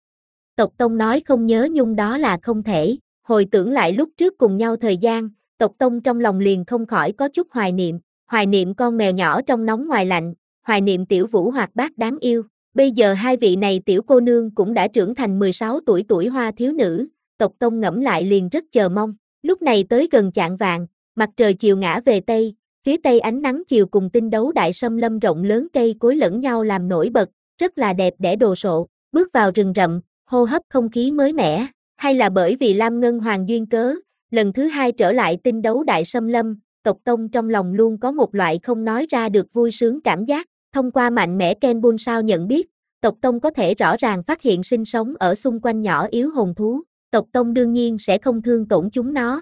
Tộc tông nói không nhớ nhung đó là không thể, hồi tưởng lại lúc trước cùng nhau thời gian, tộc tông trong lòng liền không khỏi có chút hoài niệm, hoài niệm con mèo nhỏ trong nóng ngoài lạnh, hoài niệm Tiểu Vũ hoạt bát đáng yêu. Bây giờ hai vị này tiểu cô nương cũng đã trưởng thành mười sáu tuổi tuổi hoa thiếu nữ, tộc tông ngẫm lại liền rất chờ mong. Lúc này tới gần chạng vạng, mặt trời chiều ngã về Tây, phía Tây ánh nắng chiều cùng tinh đấu đại xâm lâm rộng lớn cây cối lẫn nhau làm nổi bật, rất là đẹp đẽ đồ sộ, bước vào rừng rậm, hô hấp không khí mới mẻ, hay là bởi vì Lam Ngân Hoàng duyên cớ, lần thứ hai trở lại tinh đấu đại xâm lâm, tộc tông trong lòng luôn có một loại không nói ra được vui sướng cảm giác. Thông qua mạnh mẽ Ken Bun sao nhận biết, tộc tông có thể rõ ràng phát hiện sinh sống ở xung quanh nhỏ yếu hồn thú, tộc tông đương nhiên sẽ không thương tổn chúng nó.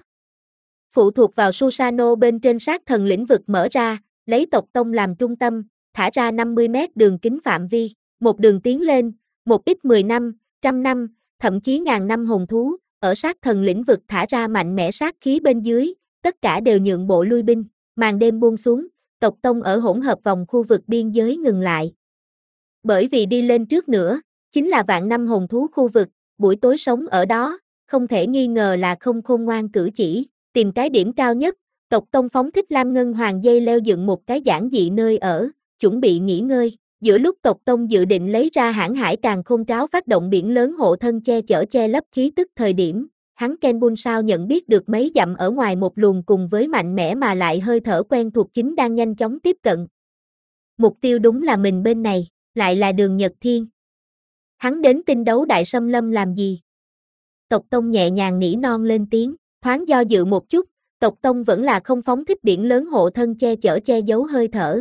Phụ thuộc vào Susano bên trên sát thần lĩnh vực mở ra, lấy tộc tông làm trung tâm, thả ra năm mươi mét đường kính phạm vi, một đường tiến lên, một ít mười năm, trăm năm, thậm chí ngàn năm hồn thú, ở sát thần lĩnh vực thả ra mạnh mẽ sát khí bên dưới, tất cả đều nhượng bộ lui binh, màn đêm buông xuống. Tộc tông ở hỗn hợp vòng khu vực biên giới ngừng lại. Bởi vì đi lên trước nữa, chính là vạn năm hồn thú khu vực, buổi tối sống ở đó, không thể nghi ngờ là không khôn ngoan cử chỉ, tìm cái điểm cao nhất, tộc tông phóng thích Lam Ngân Hoàng dây leo dựng một cái giản dị nơi ở, chuẩn bị nghỉ ngơi, giữa lúc tộc tông dự định lấy ra hãn hải càn khôn tráo phát động biển lớn hộ thân che chở che lấp khí tức thời điểm. Hắn Ken Bun sao nhận biết được mấy dặm ở ngoài một luồng cùng với mạnh mẽ mà lại hơi thở quen thuộc chính đang nhanh chóng tiếp cận. Mục tiêu đúng là mình bên này, lại là Đường Nhật Thiên. Hắn đến tinh đấu đại xâm lâm làm gì? Tộc tông nhẹ nhàng nỉ non lên tiếng, thoáng do dự một chút, tộc tông vẫn là không phóng thích biển lớn hộ thân che chở che giấu hơi thở.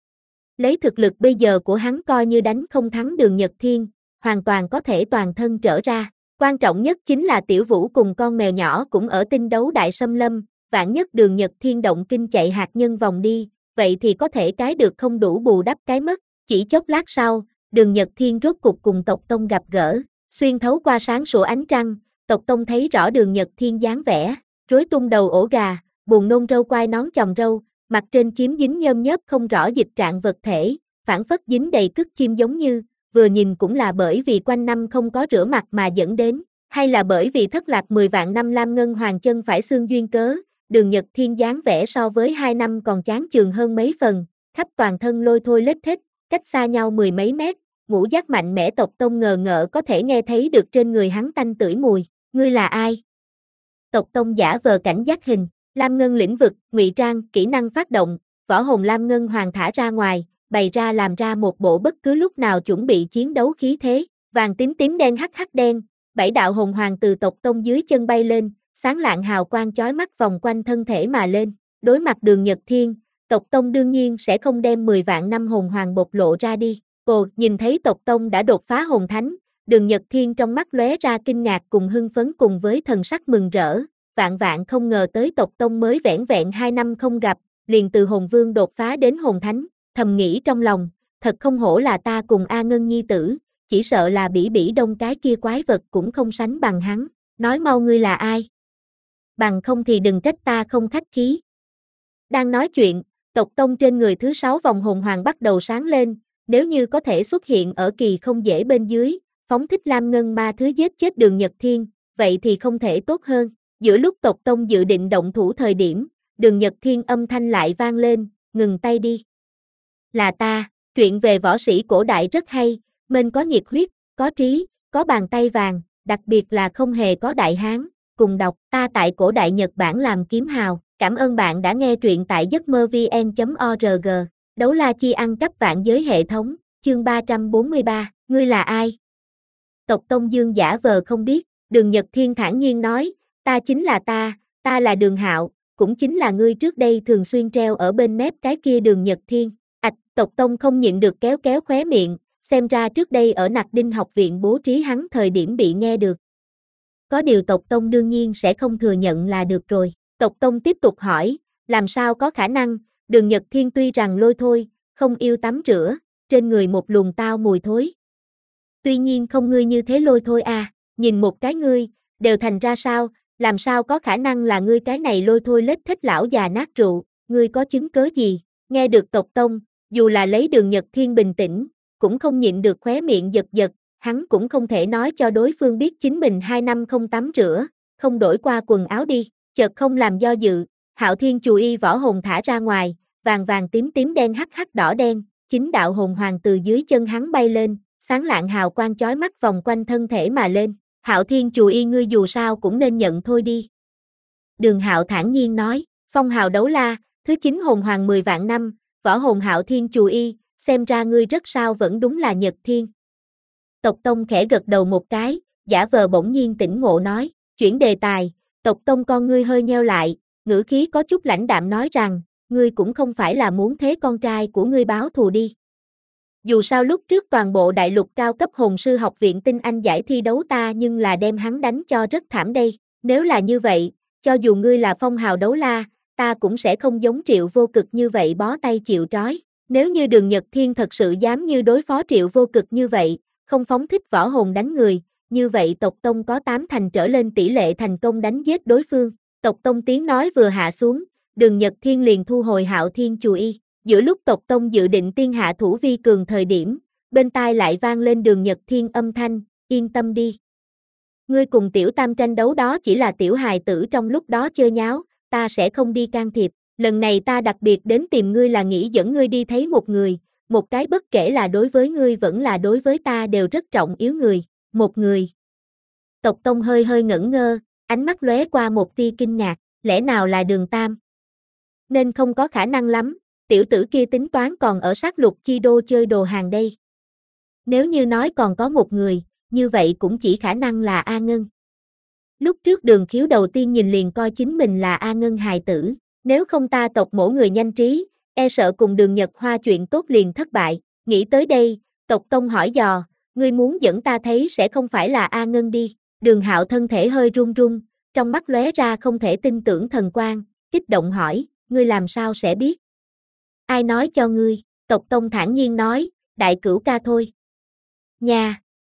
Lấy thực lực bây giờ của hắn coi như đánh không thắng Đường Nhật Thiên, hoàn toàn có thể toàn thân trở ra. Quan trọng nhất chính là Tiểu Vũ cùng con mèo nhỏ cũng ở tinh đấu đại xâm lâm, vạn nhất Đường Nhật Thiên động kinh chạy hạt nhân vòng đi, vậy thì có thể cái được không đủ bù đắp cái mất. Chỉ chốc lát sau, Đường Nhật Thiên rốt cục cùng tộc tông gặp gỡ, xuyên thấu qua sáng sủa ánh trăng, tộc tông thấy rõ Đường Nhật Thiên dáng vẻ, rối tung đầu ổ gà, buồn nôn râu quai nón chòm râu, mặt trên chiếm dính nhơm nhớp không rõ dịch trạng vật thể, phản phất dính đầy cứt chim giống như. Vừa nhìn cũng là bởi vì quanh năm không có rửa mặt mà dẫn đến, hay là bởi vì thất lạc mười vạn năm Lam Ngân Hoàng chân phải xương duyên cớ, Đường Nhật Thiên dáng vẻ so với hai năm còn chán chường hơn mấy phần, khắp toàn thân lôi thôi lết thết, cách xa nhau mười mấy mét, ngũ giác mạnh mẽ tộc tông ngờ ngợ có thể nghe thấy được trên người hắn tanh tưởi mùi, ngươi là ai? Tộc tông giả vờ cảnh giác hình, Lam Ngân lĩnh vực, ngụy trang, kỹ năng phát động, võ hồn Lam Ngân Hoàng thả ra ngoài. Bày ra làm ra một bộ bất cứ lúc nào chuẩn bị chiến đấu khí thế, vàng tím tím đen hắc hắc đen, bảy đạo hồn hoàng từ tộc tông dưới chân bay lên, sáng lạng hào quang chói mắt vòng quanh thân thể mà lên, đối mặt Đường Nhật Thiên, tộc tông đương nhiên sẽ không đem mười vạn năm hồn hoàng bộc lộ ra đi. Ồ, nhìn thấy tộc tông đã đột phá hồn thánh, Đường Nhật Thiên trong mắt lóe ra kinh ngạc cùng hưng phấn cùng với thần sắc mừng rỡ, vạn vạn không ngờ tới tộc tông mới vẻn vẹn hai năm không gặp, liền từ hồn vương đột phá đến hồn thánh. Thầm nghĩ trong lòng, thật không hổ là ta cùng A Ngân nhi tử, chỉ sợ là Bỉ Bỉ Đông cái kia quái vật cũng không sánh bằng hắn, nói mau ngươi là ai? Bằng không thì đừng trách ta không khách khí. Đang nói chuyện, tộc tông trên người thứ sáu vòng hồn hoàng bắt đầu sáng lên, nếu như có thể xuất hiện ở kỳ không dễ bên dưới, phóng thích Lam Ngân ma thứ giết chết Đường Nhật Thiên, vậy thì không thể tốt hơn. Giữa lúc tộc tông dự định động thủ thời điểm, Đường Nhật Thiên âm thanh lại vang lên, ngừng tay đi. Là ta, truyện về võ sĩ cổ đại rất hay, mênh có nhiệt huyết, có trí, có bàn tay vàng, đặc biệt là không hề có đại hán. Cùng đọc, ta tại cổ đại Nhật Bản làm kiếm hào. Cảm ơn bạn đã nghe truyện tại giấc mơ vn chấm org. Đấu la chi ăn cắp vạn giới hệ thống, chương ba trăm bốn mươi ba, ngươi là ai? Tộc Tông Dương giả vờ không biết, Đường Nhật Thiên thản nhiên nói, ta chính là ta, ta là Đường Hạo, cũng chính là ngươi trước đây thường xuyên treo ở bên mép cái kia Đường Nhật Thiên. Ảch, Tộc Tông không nhịn được kéo kéo khóe miệng, xem ra trước đây ở Nặc Đinh học viện bố trí hắn thời điểm bị nghe được. Có điều Tộc Tông đương nhiên sẽ không thừa nhận là được rồi. Tộc Tông tiếp tục hỏi, làm sao có khả năng, Đường Nhật Thiên tuy rằng lôi thôi, không yêu tắm rửa, trên người một luồng tao mùi thối. Tuy nhiên không ngươi như thế lôi thôi à, nhìn một cái ngươi, đều thành ra sao, làm sao có khả năng là ngươi cái này lôi thôi lết thích lão già nát rượu, ngươi có chứng cớ gì? Nghe được Tộc Tông, dù là lấy Đường Nhật Thiên bình tĩnh, cũng không nhịn được khóe miệng giật giật, hắn cũng không thể nói cho đối phương biết chính mình hai năm không tắm rửa, không đổi qua quần áo đi. Chợt không làm do dự, Hạo Thiên Chù Y võ hồn thả ra ngoài, vàng vàng tím tím đen hắc hắc đỏ đen, chính đạo hồn hoàng từ dưới chân hắn bay lên, sáng lạng hào quang chói mắt vòng quanh thân thể mà lên. Hạo Thiên Chù Y ngươi dù sao cũng nên nhận thôi đi. Đường Hạo thản nhiên nói, phong hào đấu la, thứ chín hồn hoàng mười vạn năm, võ hồn Hạo Thiên Chù Y, xem ra ngươi rất sao vẫn đúng là Nhật Thiên. Tộc Tông khẽ gật đầu một cái, giả vờ bỗng nhiên tỉnh ngộ nói, chuyển đề tài. Tộc Tông con ngươi hơi nheo lại, ngữ khí có chút lãnh đạm nói rằng, ngươi cũng không phải là muốn thế con trai của ngươi báo thù đi. Dù sao lúc trước toàn bộ đại lục cao cấp hồn sư học viện tinh anh giải thi đấu ta nhưng là đem hắn đánh cho rất thảm đây. Nếu là như vậy, cho dù ngươi là phong hào đấu la, ta cũng sẽ không giống Triệu Vô Cực như vậy bó tay chịu trói. Nếu như Đường Nhật Thiên thật sự dám như đối phó Triệu Vô Cực như vậy, không phóng thích võ hồn đánh người, như vậy Tộc Tông có tám thành trở lên tỷ lệ thành công đánh giết đối phương. Tộc Tông tiếng nói vừa hạ xuống, Đường Nhật Thiên liền thu hồi Hạo Thiên Chù Y. Giữa lúc Tộc Tông dự định tiên hạ thủ vi cường thời điểm, bên tai lại vang lên Đường Nhật Thiên âm thanh, yên tâm đi. Ngươi cùng Tiểu Tam tranh đấu đó chỉ là tiểu hài tử trong lúc đó chơi nháo, ta sẽ không đi can thiệp. Lần này ta đặc biệt đến tìm ngươi là nghĩ dẫn ngươi đi thấy một người, một cái bất kể là đối với ngươi vẫn là đối với ta đều rất trọng yếu người. Một người. Tộc Tông hơi hơi ngẩn ngơ, ánh mắt lóe qua một tia kinh ngạc, lẽ nào là Đường Tam? Nên không có khả năng lắm, tiểu tử kia tính toán còn ở sát lục chi đô chơi đồ hàng đây. Nếu như nói còn có một người, như vậy cũng chỉ khả năng là A Ngân. Lúc trước Đường Khiếu đầu tiên nhìn liền coi chính mình là A Ngân hài tử, nếu không ta tộc mổ người nhanh trí, e sợ cùng Đường Nhật Hoa chuyện tốt liền thất bại. Nghĩ tới đây, Tộc Tông hỏi dò, ngươi muốn dẫn ta thấy sẽ không phải là A Ngân đi. Đường Hạo thân thể hơi run run, trong mắt lóe ra không thể tin tưởng thần quang, kích động hỏi, ngươi làm sao sẽ biết? Ai nói cho ngươi? Tộc Tông thản nhiên nói, Đại Cửu ca thôi. Nha!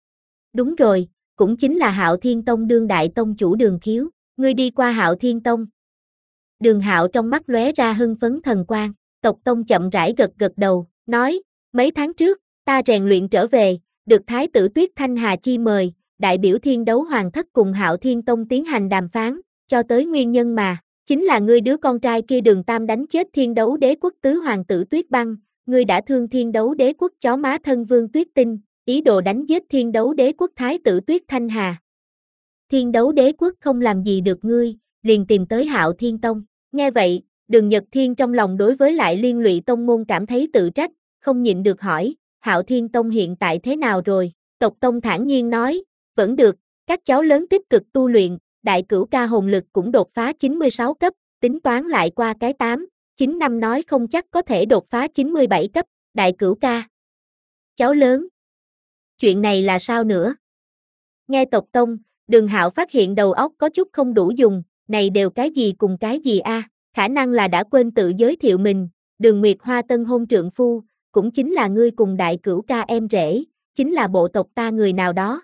Đúng rồi, cũng chính là Hạo Thiên Tông đương đại tông chủ Đường Khiếu, ngươi đi qua Hạo Thiên Tông. Đường Hạo trong mắt lóe ra hưng phấn thần quang, Tộc Tông chậm rãi gật gật đầu, nói, mấy tháng trước, ta rèn luyện trở về, được Thái tử Tuyết Thanh Hà chi mời, đại biểu Thiên Đấu Hoàng thất cùng Hạo Thiên Tông tiến hành đàm phán, cho tới nguyên nhân mà, chính là ngươi đứa con trai kia Đường Tam đánh chết Thiên Đấu Đế quốc tứ hoàng tử Tuyết Băng, ngươi đã thương Thiên Đấu Đế quốc chó má thân vương Tuyết Tinh, ý đồ đánh giết Thiên Đấu Đế quốc Thái tử Tuyết Thanh Hà. Thiên Đấu Đế quốc không làm gì được ngươi, liền tìm tới Hạo Thiên Tông. Nghe vậy, Đường Nhật Thiên trong lòng đối với lại liên lụy tông môn cảm thấy tự trách, không nhịn được hỏi, Hạo Thiên Tông hiện tại thế nào rồi? Tộc Tông thản nhiên nói, vẫn được, các cháu lớn tích cực tu luyện, Đại Cửu ca hồn lực cũng đột phá chín mươi sáu cấp, tính toán lại qua cái tám, chín năm nói không chắc có thể đột phá chín mươi bảy cấp, Đại Cửu ca. Cháu lớn. Chuyện này là sao nữa? Nghe Tộc Tông, Đường Hạo phát hiện đầu óc có chút không đủ dùng, này đều cái gì cùng cái gì a? À? Khả năng là đã quên tự giới thiệu mình, Đường Nguyệt Hoa tân hôn trượng phu, cũng chính là ngươi cùng Đại Cửu ca em rể, chính là bộ tộc ta người nào đó.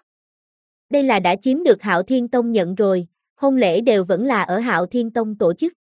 Đây là đã chiếm được Hạo Thiên Tông nhận rồi, hôn lễ đều vẫn là ở Hạo Thiên Tông tổ chức.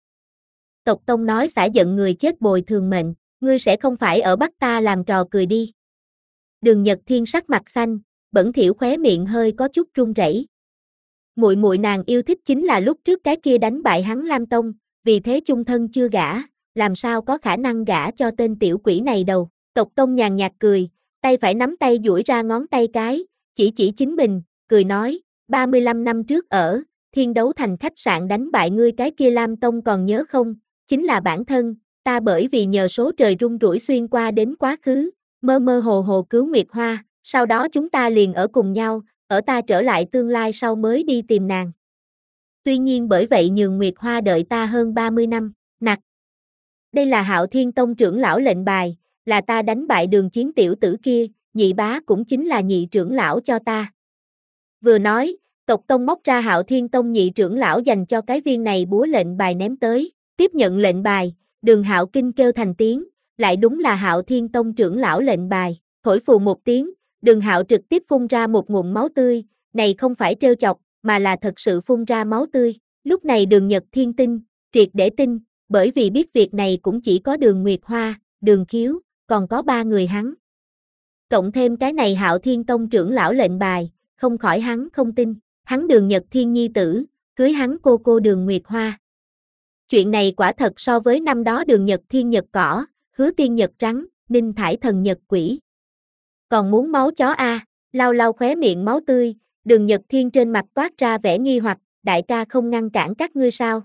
Tộc Tông nói xả giận người chết bồi thường mệnh, ngươi sẽ không phải ở bắt ta làm trò cười đi. Đường Nhật Thiên sắc mặt xanh, bẩn thỉu khóe miệng hơi có chút run rẩy. muội muội nàng yêu thích chính là lúc trước cái kia đánh bại hắn Lam Tông, vì thế chung thân chưa gả, làm sao có khả năng gả cho tên tiểu quỷ này đâu. Tộc Tông nhàn nhạt cười, tay phải nắm tay duỗi ra ngón tay cái, chỉ chỉ chính mình, cười nói, ba mươi lăm năm trước ở Thiên Đấu Thành khách sạn đánh bại ngươi cái kia Lam Tông còn nhớ không, chính là bản thân, ta bởi vì nhờ số trời rung rủi xuyên qua đến quá khứ, mơ mơ hồ hồ cứu Nguyệt Hoa, sau đó chúng ta liền ở cùng nhau, ở ta trở lại tương lai sau mới đi tìm nàng. Tuy nhiên bởi vậy nhường Nguyệt Hoa đợi ta hơn ba mươi năm, nặc. Đây là Hạo Thiên Tông trưởng lão lệnh bài, là ta đánh bại Đường Chiến tiểu tử kia, nhị bá cũng chính là nhị trưởng lão cho ta. Vừa nói, Tộc Tông móc ra Hạo Thiên Tông nhị trưởng lão dành cho cái viên này búa lệnh bài ném tới, tiếp nhận lệnh bài, Đường Hạo kinh kêu thành tiếng, lại đúng là Hạo Thiên Tông trưởng lão lệnh bài, thổi phù một tiếng, Đường Hạo trực tiếp phun ra một ngụm máu tươi, này không phải trêu chọc, mà là thật sự phun ra máu tươi. Lúc này Đường Nhật Thiên tin, triệt để tin, bởi vì biết việc này cũng chỉ có Đường Nguyệt Hoa, Đường Khiếu, còn có ba người hắn. Cộng thêm cái này Hạo Thiên Tông trưởng lão lệnh bài, không khỏi hắn không tin, hắn Đường Nhật Thiên nhi tử, cưới hắn cô cô Đường Nguyệt Hoa. Chuyện này quả thật so với năm đó Đường Nhật Thiên nhật cỏ, Hứa Tiên nhật trắng, Ninh Thải Thần nhật quỷ. Còn muốn máu chó a, à, lau lau khóe miệng máu tươi, Đường Nhật Thiên trên mặt toát ra vẻ nghi hoặc, đại ca không ngăn cản các ngươi sao?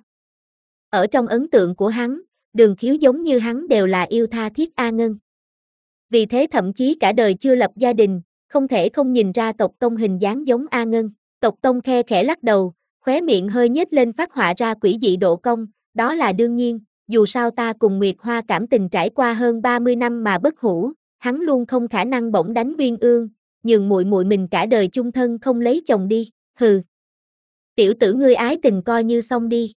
Ở trong ấn tượng của hắn, Đường Khiếu giống như hắn đều là yêu tha thiết A Ngân. Vì thế thậm chí cả đời chưa lập gia đình, không thể không nhìn ra Tộc Tông hình dáng giống A Ngân. Tộc Tông khe khẽ lắc đầu, khóe miệng hơi nhếch lên phát họa ra quỷ dị độ cong, đó là đương nhiên, dù sao ta cùng Nguyệt Hoa cảm tình trải qua hơn ba mươi năm mà bất hủ, hắn luôn không khả năng bỗng đánh Uyên Ương, nhường muội muội mình cả đời chung thân không lấy chồng đi, hừ. Tiểu tử ngươi ái tình coi như xong đi.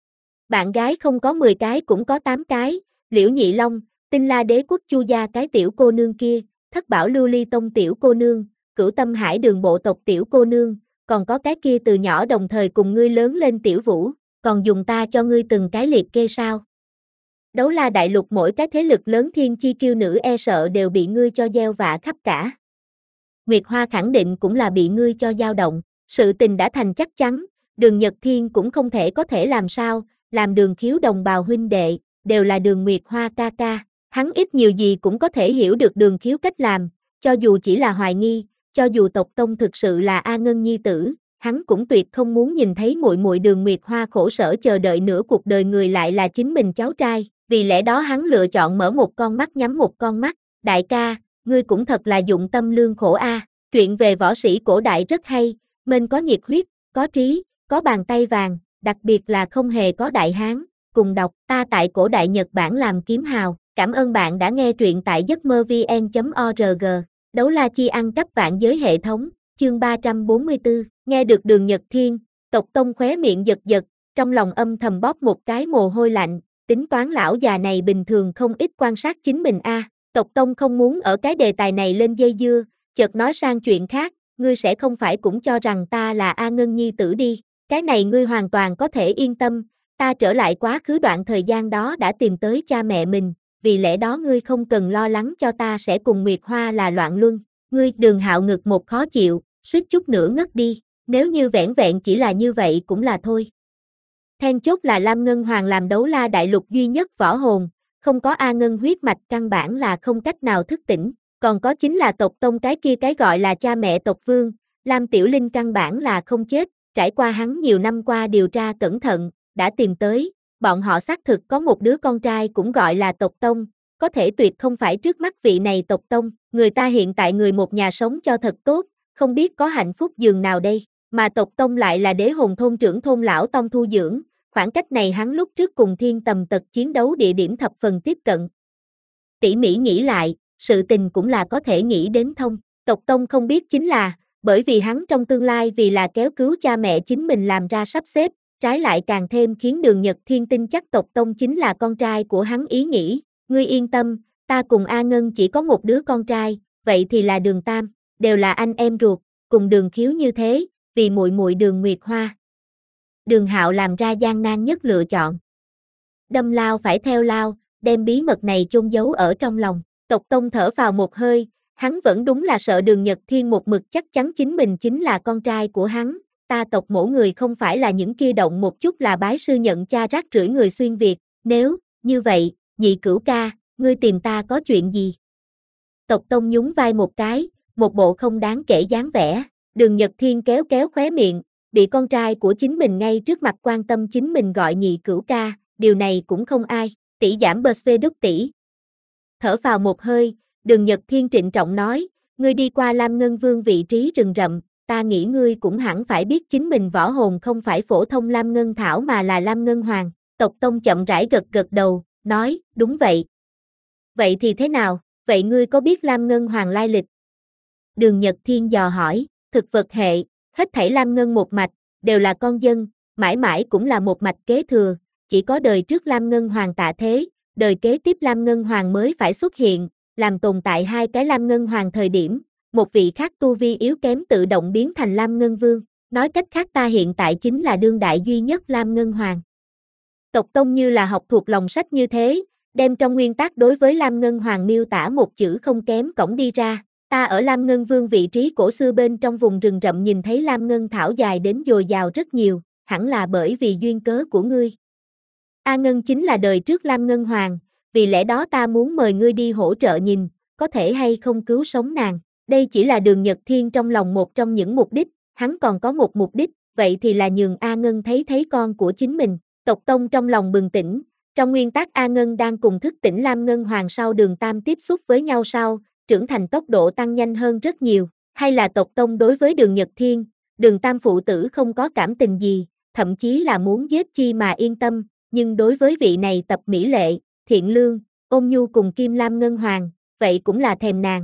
Bạn gái không có mười cái cũng có tám cái, Liễu Nhị Long, Tinh La Đế quốc Chu gia cái tiểu cô nương kia, Thất Bảo Lưu Ly Tông tiểu cô nương, Cửu Tâm Hải Đường bộ tộc tiểu cô nương, còn có cái kia từ nhỏ đồng thời cùng ngươi lớn lên tiểu Vũ, còn dùng ta cho ngươi từng cái liệt kê sao? Đấu La đại lục mỗi cái thế lực lớn thiên chi kiêu nữ e sợ đều bị ngươi cho gieo vạ khắp cả. Nguyệt Hoa khẳng định cũng là bị ngươi cho dao động, sự tình đã thành chắc chắn, Đường Nhật Thiên cũng không thể có thể làm sao, làm Đường Khiếu đồng bào huynh đệ, đều là Đường Nguyệt Hoa ca ca, hắn ít nhiều gì cũng có thể hiểu được Đường Khiếu cách làm, cho dù chỉ là hoài nghi, cho dù Tộc Tông thực sự là A Ngân nhi tử, hắn cũng tuyệt không muốn nhìn thấy muội muội Đường Nguyệt Hoa khổ sở chờ đợi nửa cuộc đời người lại là chính mình cháu trai, vì lẽ đó hắn lựa chọn mở một con mắt nhắm một con mắt, đại ca, ngươi cũng thật là dụng tâm lương khổ a. À. Truyện về võ sĩ cổ đại rất hay, mênh có nhiệt huyết, có trí, có bàn tay vàng, đặc biệt là không hề có đại hán, cùng đọc ta tại cổ đại Nhật Bản làm kiếm hào. Cảm ơn bạn đã nghe truyện tại giấc mơ vn chấm org. Đấu la chi ăn cắp vạn giới hệ thống, chương ba trăm bốn mươi tư, nghe được Đường Nhật Thiên, Tộc Tông khóe miệng giật giật, trong lòng âm thầm bóp một cái mồ hôi lạnh, tính toán lão già này bình thường không ít quan sát chính mình a. À. Tộc Tông không muốn ở cái đề tài này lên dây dưa, chợt nói sang chuyện khác, ngươi sẽ không phải cũng cho rằng ta là A Ngân nhi tử đi, cái này ngươi hoàn toàn có thể yên tâm, ta trở lại quá khứ đoạn thời gian đó đã tìm tới cha mẹ mình, vì lẽ đó ngươi không cần lo lắng cho ta sẽ cùng Nguyệt Hoa là loạn luân. Ngươi Đường Hạo ngực một khó chịu, suýt chút nữa ngất đi, nếu như vẻn vẹn chỉ là như vậy cũng là thôi. Then chốt là Lam Ngân Hoàng làm Đấu La đại lục duy nhất võ hồn, không có A Ngân huyết mạch căn bản là không cách nào thức tỉnh, còn có chính là Tộc Tông cái kia cái gọi là cha mẹ tộc vương, Lam Tiểu Linh căn bản là không chết, trải qua hắn nhiều năm qua điều tra cẩn thận, đã tìm tới, bọn họ xác thực có một đứa con trai cũng gọi là Tộc Tông, có thể tuyệt không phải trước mắt vị này Tộc Tông, người ta hiện tại người một nhà sống cho thật tốt, không biết có hạnh phúc giường nào đây, mà Tộc Tông lại là đế hồn thôn trưởng thôn lão Tông thu dưỡng, khoảng cách này hắn lúc trước cùng Thiên Tầm Tật chiến đấu địa điểm thập phần tiếp cận. Tỉ mỉ nghĩ lại, sự tình cũng là có thể nghĩ đến thông, Tộc Tông không biết chính là, bởi vì hắn trong tương lai vì là kéo cứu cha mẹ chính mình làm ra sắp xếp, trái lại càng thêm khiến Đường Nhật Thiên tin chắc Tộc Tông chính là con trai của hắn ý nghĩ, ngươi yên tâm, ta cùng A Ngân chỉ có một đứa con trai, vậy thì là Đường Tam, đều là anh em ruột, cùng Đường Khiếu như thế, vì muội muội Đường Nguyệt Hoa. Đường Hạo làm ra gian nan nhất lựa chọn. Đâm lao phải theo lao, đem bí mật này chôn giấu ở trong lòng. Tộc Tông thở vào một hơi, hắn vẫn đúng là sợ Đường Nhật Thiên một mực chắc chắn chính mình chính là con trai của hắn, ta tộc mổ người không phải là những kia động một chút là bái sư nhận cha rác rưởi người xuyên Việt, nếu, như vậy, nhị cửu ca, ngươi tìm ta có chuyện gì? Tộc Tông nhún vai một cái, một bộ không đáng kể dáng vẻ, Đường Nhật Thiên kéo kéo khóe miệng, bị con trai của chính mình ngay trước mặt quan tâm chính mình gọi nhị cửu ca, điều này cũng không ai, tỷ giảm bờ phê đúc tỷ. Thở phào một hơi, Đường Nhật Thiên trịnh trọng nói, ngươi đi qua Lam Ngân Vương vị trí rừng rậm, ta nghĩ ngươi cũng hẳn phải biết chính mình võ hồn không phải phổ thông Lam Ngân Thảo mà là Lam Ngân Hoàng. Tộc Tông chậm rãi gật gật đầu, nói, đúng vậy. Vậy thì thế nào, vậy ngươi có biết Lam Ngân Hoàng lai lịch? Đường Nhật Thiên dò hỏi, thực vật hệ, hết thảy Lam Ngân một mạch, đều là con dân, mãi mãi cũng là một mạch kế thừa, chỉ có đời trước Lam Ngân Hoàng tạ thế, đời kế tiếp Lam Ngân Hoàng mới phải xuất hiện, làm tồn tại hai cái Lam Ngân Hoàng thời điểm, một vị khác tu vi yếu kém tự động biến thành Lam Ngân Vương, nói cách khác ta hiện tại chính là đương đại duy nhất Lam Ngân Hoàng. Tộc Tông như là học thuộc lòng sách như thế, đem trong nguyên tắc đối với Lam Ngân Hoàng miêu tả một chữ không kém cổng đi ra, ta ở Lam Ngân Vương vị trí cổ xưa bên trong vùng rừng rậm nhìn thấy Lam Ngân Thảo dài đến dồi dào rất nhiều, hẳn là bởi vì duyên cớ của ngươi. A Ngân chính là đời trước Lam Ngân Hoàng, vì lẽ đó ta muốn mời ngươi đi hỗ trợ nhìn, có thể hay không cứu sống nàng. Đây chỉ là Đường Nhật Thiên trong lòng một trong những mục đích, hắn còn có một mục đích, vậy thì là nhường A Ngân thấy thấy con của chính mình. Tộc Tông trong lòng bừng tỉnh, trong nguyên tắc A Ngân đang cùng thức tỉnh Lam Ngân Hoàng sau Đường Tam tiếp xúc với nhau sau, trưởng thành tốc độ tăng nhanh hơn rất nhiều, hay là tộc Tông đối với Đường Nhật Thiên, Đường Tam phụ tử không có cảm tình gì, thậm chí là muốn giết chi mà yên tâm, nhưng đối với vị này tập mỹ lệ, thiện lương, ôn nhu cùng Kim Lam Ngân Hoàng, vậy cũng là thèm nàng.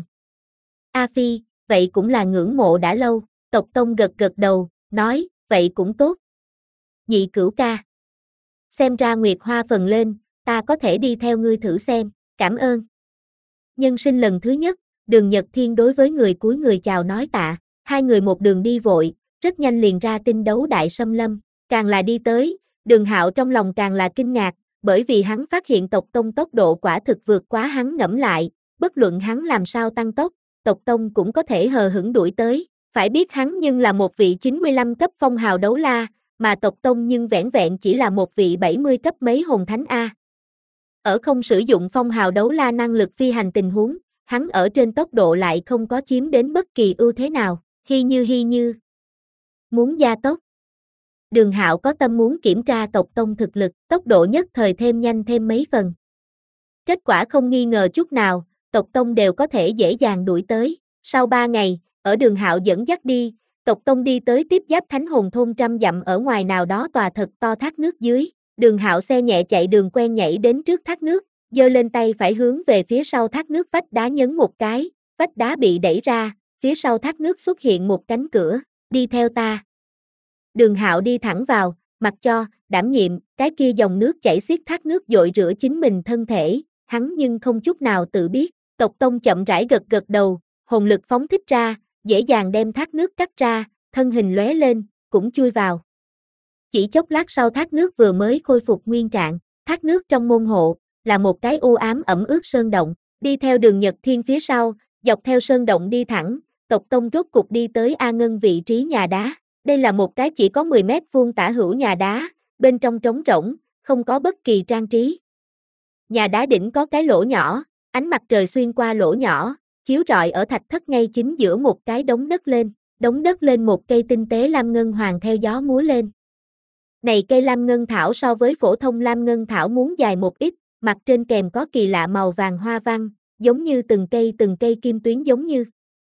A Phi, vậy cũng là ngưỡng mộ đã lâu, tộc Tông gật gật đầu, nói, vậy cũng tốt. Nhị cửu ca. Xem ra Nguyệt Hoa phần lên, ta có thể đi theo ngươi thử xem, cảm ơn. Nhân sinh lần thứ nhất, Đường Nhật Thiên đối với người cúi người chào nói tạ, hai người một đường đi vội, rất nhanh liền ra tinh đấu đại xâm lâm, càng là đi tới, Đường Hạo trong lòng càng là kinh ngạc, bởi vì hắn phát hiện tộc Tông tốc độ quả thực vượt quá hắn ngẫm lại, bất luận hắn làm sao tăng tốc, tộc Tông cũng có thể hờ hững đuổi tới, phải biết hắn nhưng là một vị chín mươi lăm cấp phong hào đấu la, mà tộc Tông nhưng vẻn vẹn chỉ là một vị bảy mươi cấp mấy hồn thánh A. Ở không sử dụng phong hào đấu la năng lực phi hành tình huống, hắn ở trên tốc độ lại không có chiếm đến bất kỳ ưu thế nào, hi như hi như. Muốn gia tốc. Đường Hạo có tâm muốn kiểm tra tộc Tông thực lực, tốc độ nhất thời thêm nhanh thêm mấy phần. Kết quả không nghi ngờ chút nào, tộc Tông đều có thể dễ dàng đuổi tới. Sau ba ngày, ở Đường Hạo dẫn dắt đi, tộc Tông đi tới tiếp giáp Thánh Hồn thôn trăm dặm ở ngoài nào đó tòa thật to thác nước dưới. Đường Hạo xe nhẹ chạy đường quen nhảy đến trước thác nước, giơ lên tay phải hướng về phía sau thác nước vách đá nhấn một cái, vách đá bị đẩy ra, phía sau thác nước xuất hiện một cánh cửa, đi theo ta. Đường Hạo đi thẳng vào, mặc cho, đảm nhiệm, cái kia dòng nước chảy xiết thác nước dội rửa chính mình thân thể, hắn nhưng không chút nào tự biết, tộc Tông chậm rãi gật gật đầu, hồn lực phóng thích ra, dễ dàng đem thác nước cắt ra, thân hình lóe lên, cũng chui vào. Chỉ chốc lát sau thác nước vừa mới khôi phục nguyên trạng, thác nước trong môn hộ, là một cái u ám ẩm ướt sơn động, đi theo Đường Nhật Thiên phía sau, dọc theo sơn động đi thẳng, tộc Tông rốt cục đi tới A Ngân vị trí nhà đá. Đây là một cái chỉ có mười mét vuông tả hữu nhà đá, bên trong trống rỗng, không có bất kỳ trang trí. Nhà đá đỉnh có cái lỗ nhỏ, ánh mặt trời xuyên qua lỗ nhỏ, chiếu rọi ở thạch thất ngay chính giữa một cái đống đất lên, đống đất lên một cây tinh tế lam ngân hoàng theo gió múa lên. Này cây lam ngân thảo so với phổ thông lam ngân thảo muốn dài một ít, mặt trên kèm có kỳ lạ màu vàng hoa văn, giống như từng cây từng cây kim tuyến giống như.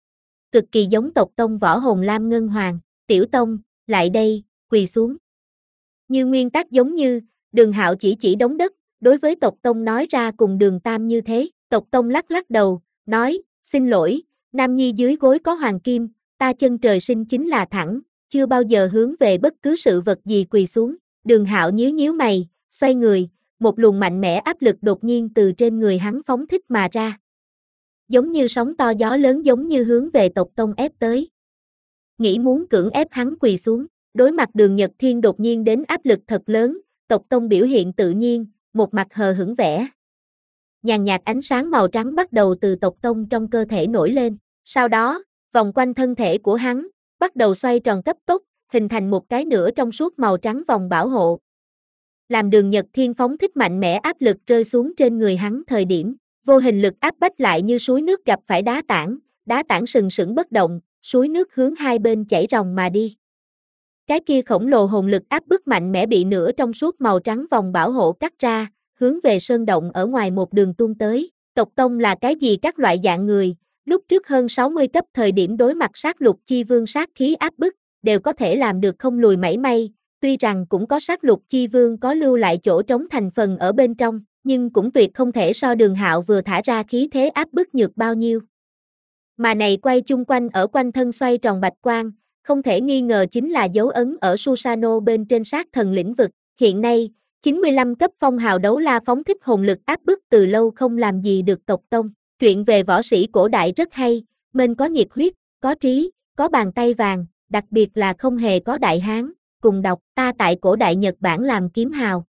Cực kỳ giống tộc Tông võ hồn lam ngân hoàng. Tiểu Tông, lại đây, quỳ xuống. Như nguyên tắc giống như, Đường Hạo chỉ chỉ đống đất, đối với tộc Tông nói ra cùng Đường Tam như thế, tộc Tông lắc lắc đầu, nói, xin lỗi, Nam Nhi dưới gối có hoàng kim, ta chân trời sinh chính là thẳng, chưa bao giờ hướng về bất cứ sự vật gì quỳ xuống. Đường Hạo nhíu nhíu mày, xoay người, một luồng mạnh mẽ áp lực đột nhiên từ trên người hắn phóng thích mà ra. Giống như sóng to gió lớn giống như hướng về tộc Tông ép tới. Nghĩ muốn cưỡng ép hắn quỳ xuống, đối mặt Đường Nhật Thiên đột nhiên đến áp lực thật lớn, tộc Tông biểu hiện tự nhiên, một mặt hờ hững vẻ. Nhàn nhạt ánh sáng màu trắng bắt đầu từ tộc Tông trong cơ thể nổi lên, sau đó, vòng quanh thân thể của hắn, bắt đầu xoay tròn cấp tốc, hình thành một cái nửa trong suốt màu trắng vòng bảo hộ. Làm Đường Nhật Thiên phóng thích mạnh mẽ áp lực rơi xuống trên người hắn thời điểm, vô hình lực áp bách lại như suối nước gặp phải đá tảng, đá tảng sừng sững bất động, suối nước hướng hai bên chảy ròng mà đi. Cái kia khổng lồ hồn lực áp bức mạnh mẽ bị nửa trong suốt màu trắng vòng bảo hộ cắt ra, hướng về sơn động ở ngoài một đường tuôn tới. Tộc Tông là cái gì các loại dạng người, lúc trước hơn sáu mươi cấp thời điểm đối mặt sát lục chi vương sát khí áp bức, đều có thể làm được không lùi mảy may, tuy rằng cũng có sát lục chi vương có lưu lại chỗ trống thành phần ở bên trong, nhưng cũng tuyệt không thể so Đường Hạo vừa thả ra khí thế áp bức nhược bao nhiêu. Mà này quay chung quanh ở quanh thân xoay tròn bạch quang, không thể nghi ngờ chính là dấu ấn ở Susano bên trên sát thần lĩnh vực. Hiện nay, chín mươi lăm cấp phong hào đấu la phóng thích hồn lực áp bức từ lâu không làm gì được tộc Tông. Truyện về võ sĩ cổ đại rất hay, mình có nhiệt huyết, có trí, có bàn tay vàng, đặc biệt là không hề có đại hán. Cùng đọc, ta tại cổ đại Nhật Bản làm kiếm hào.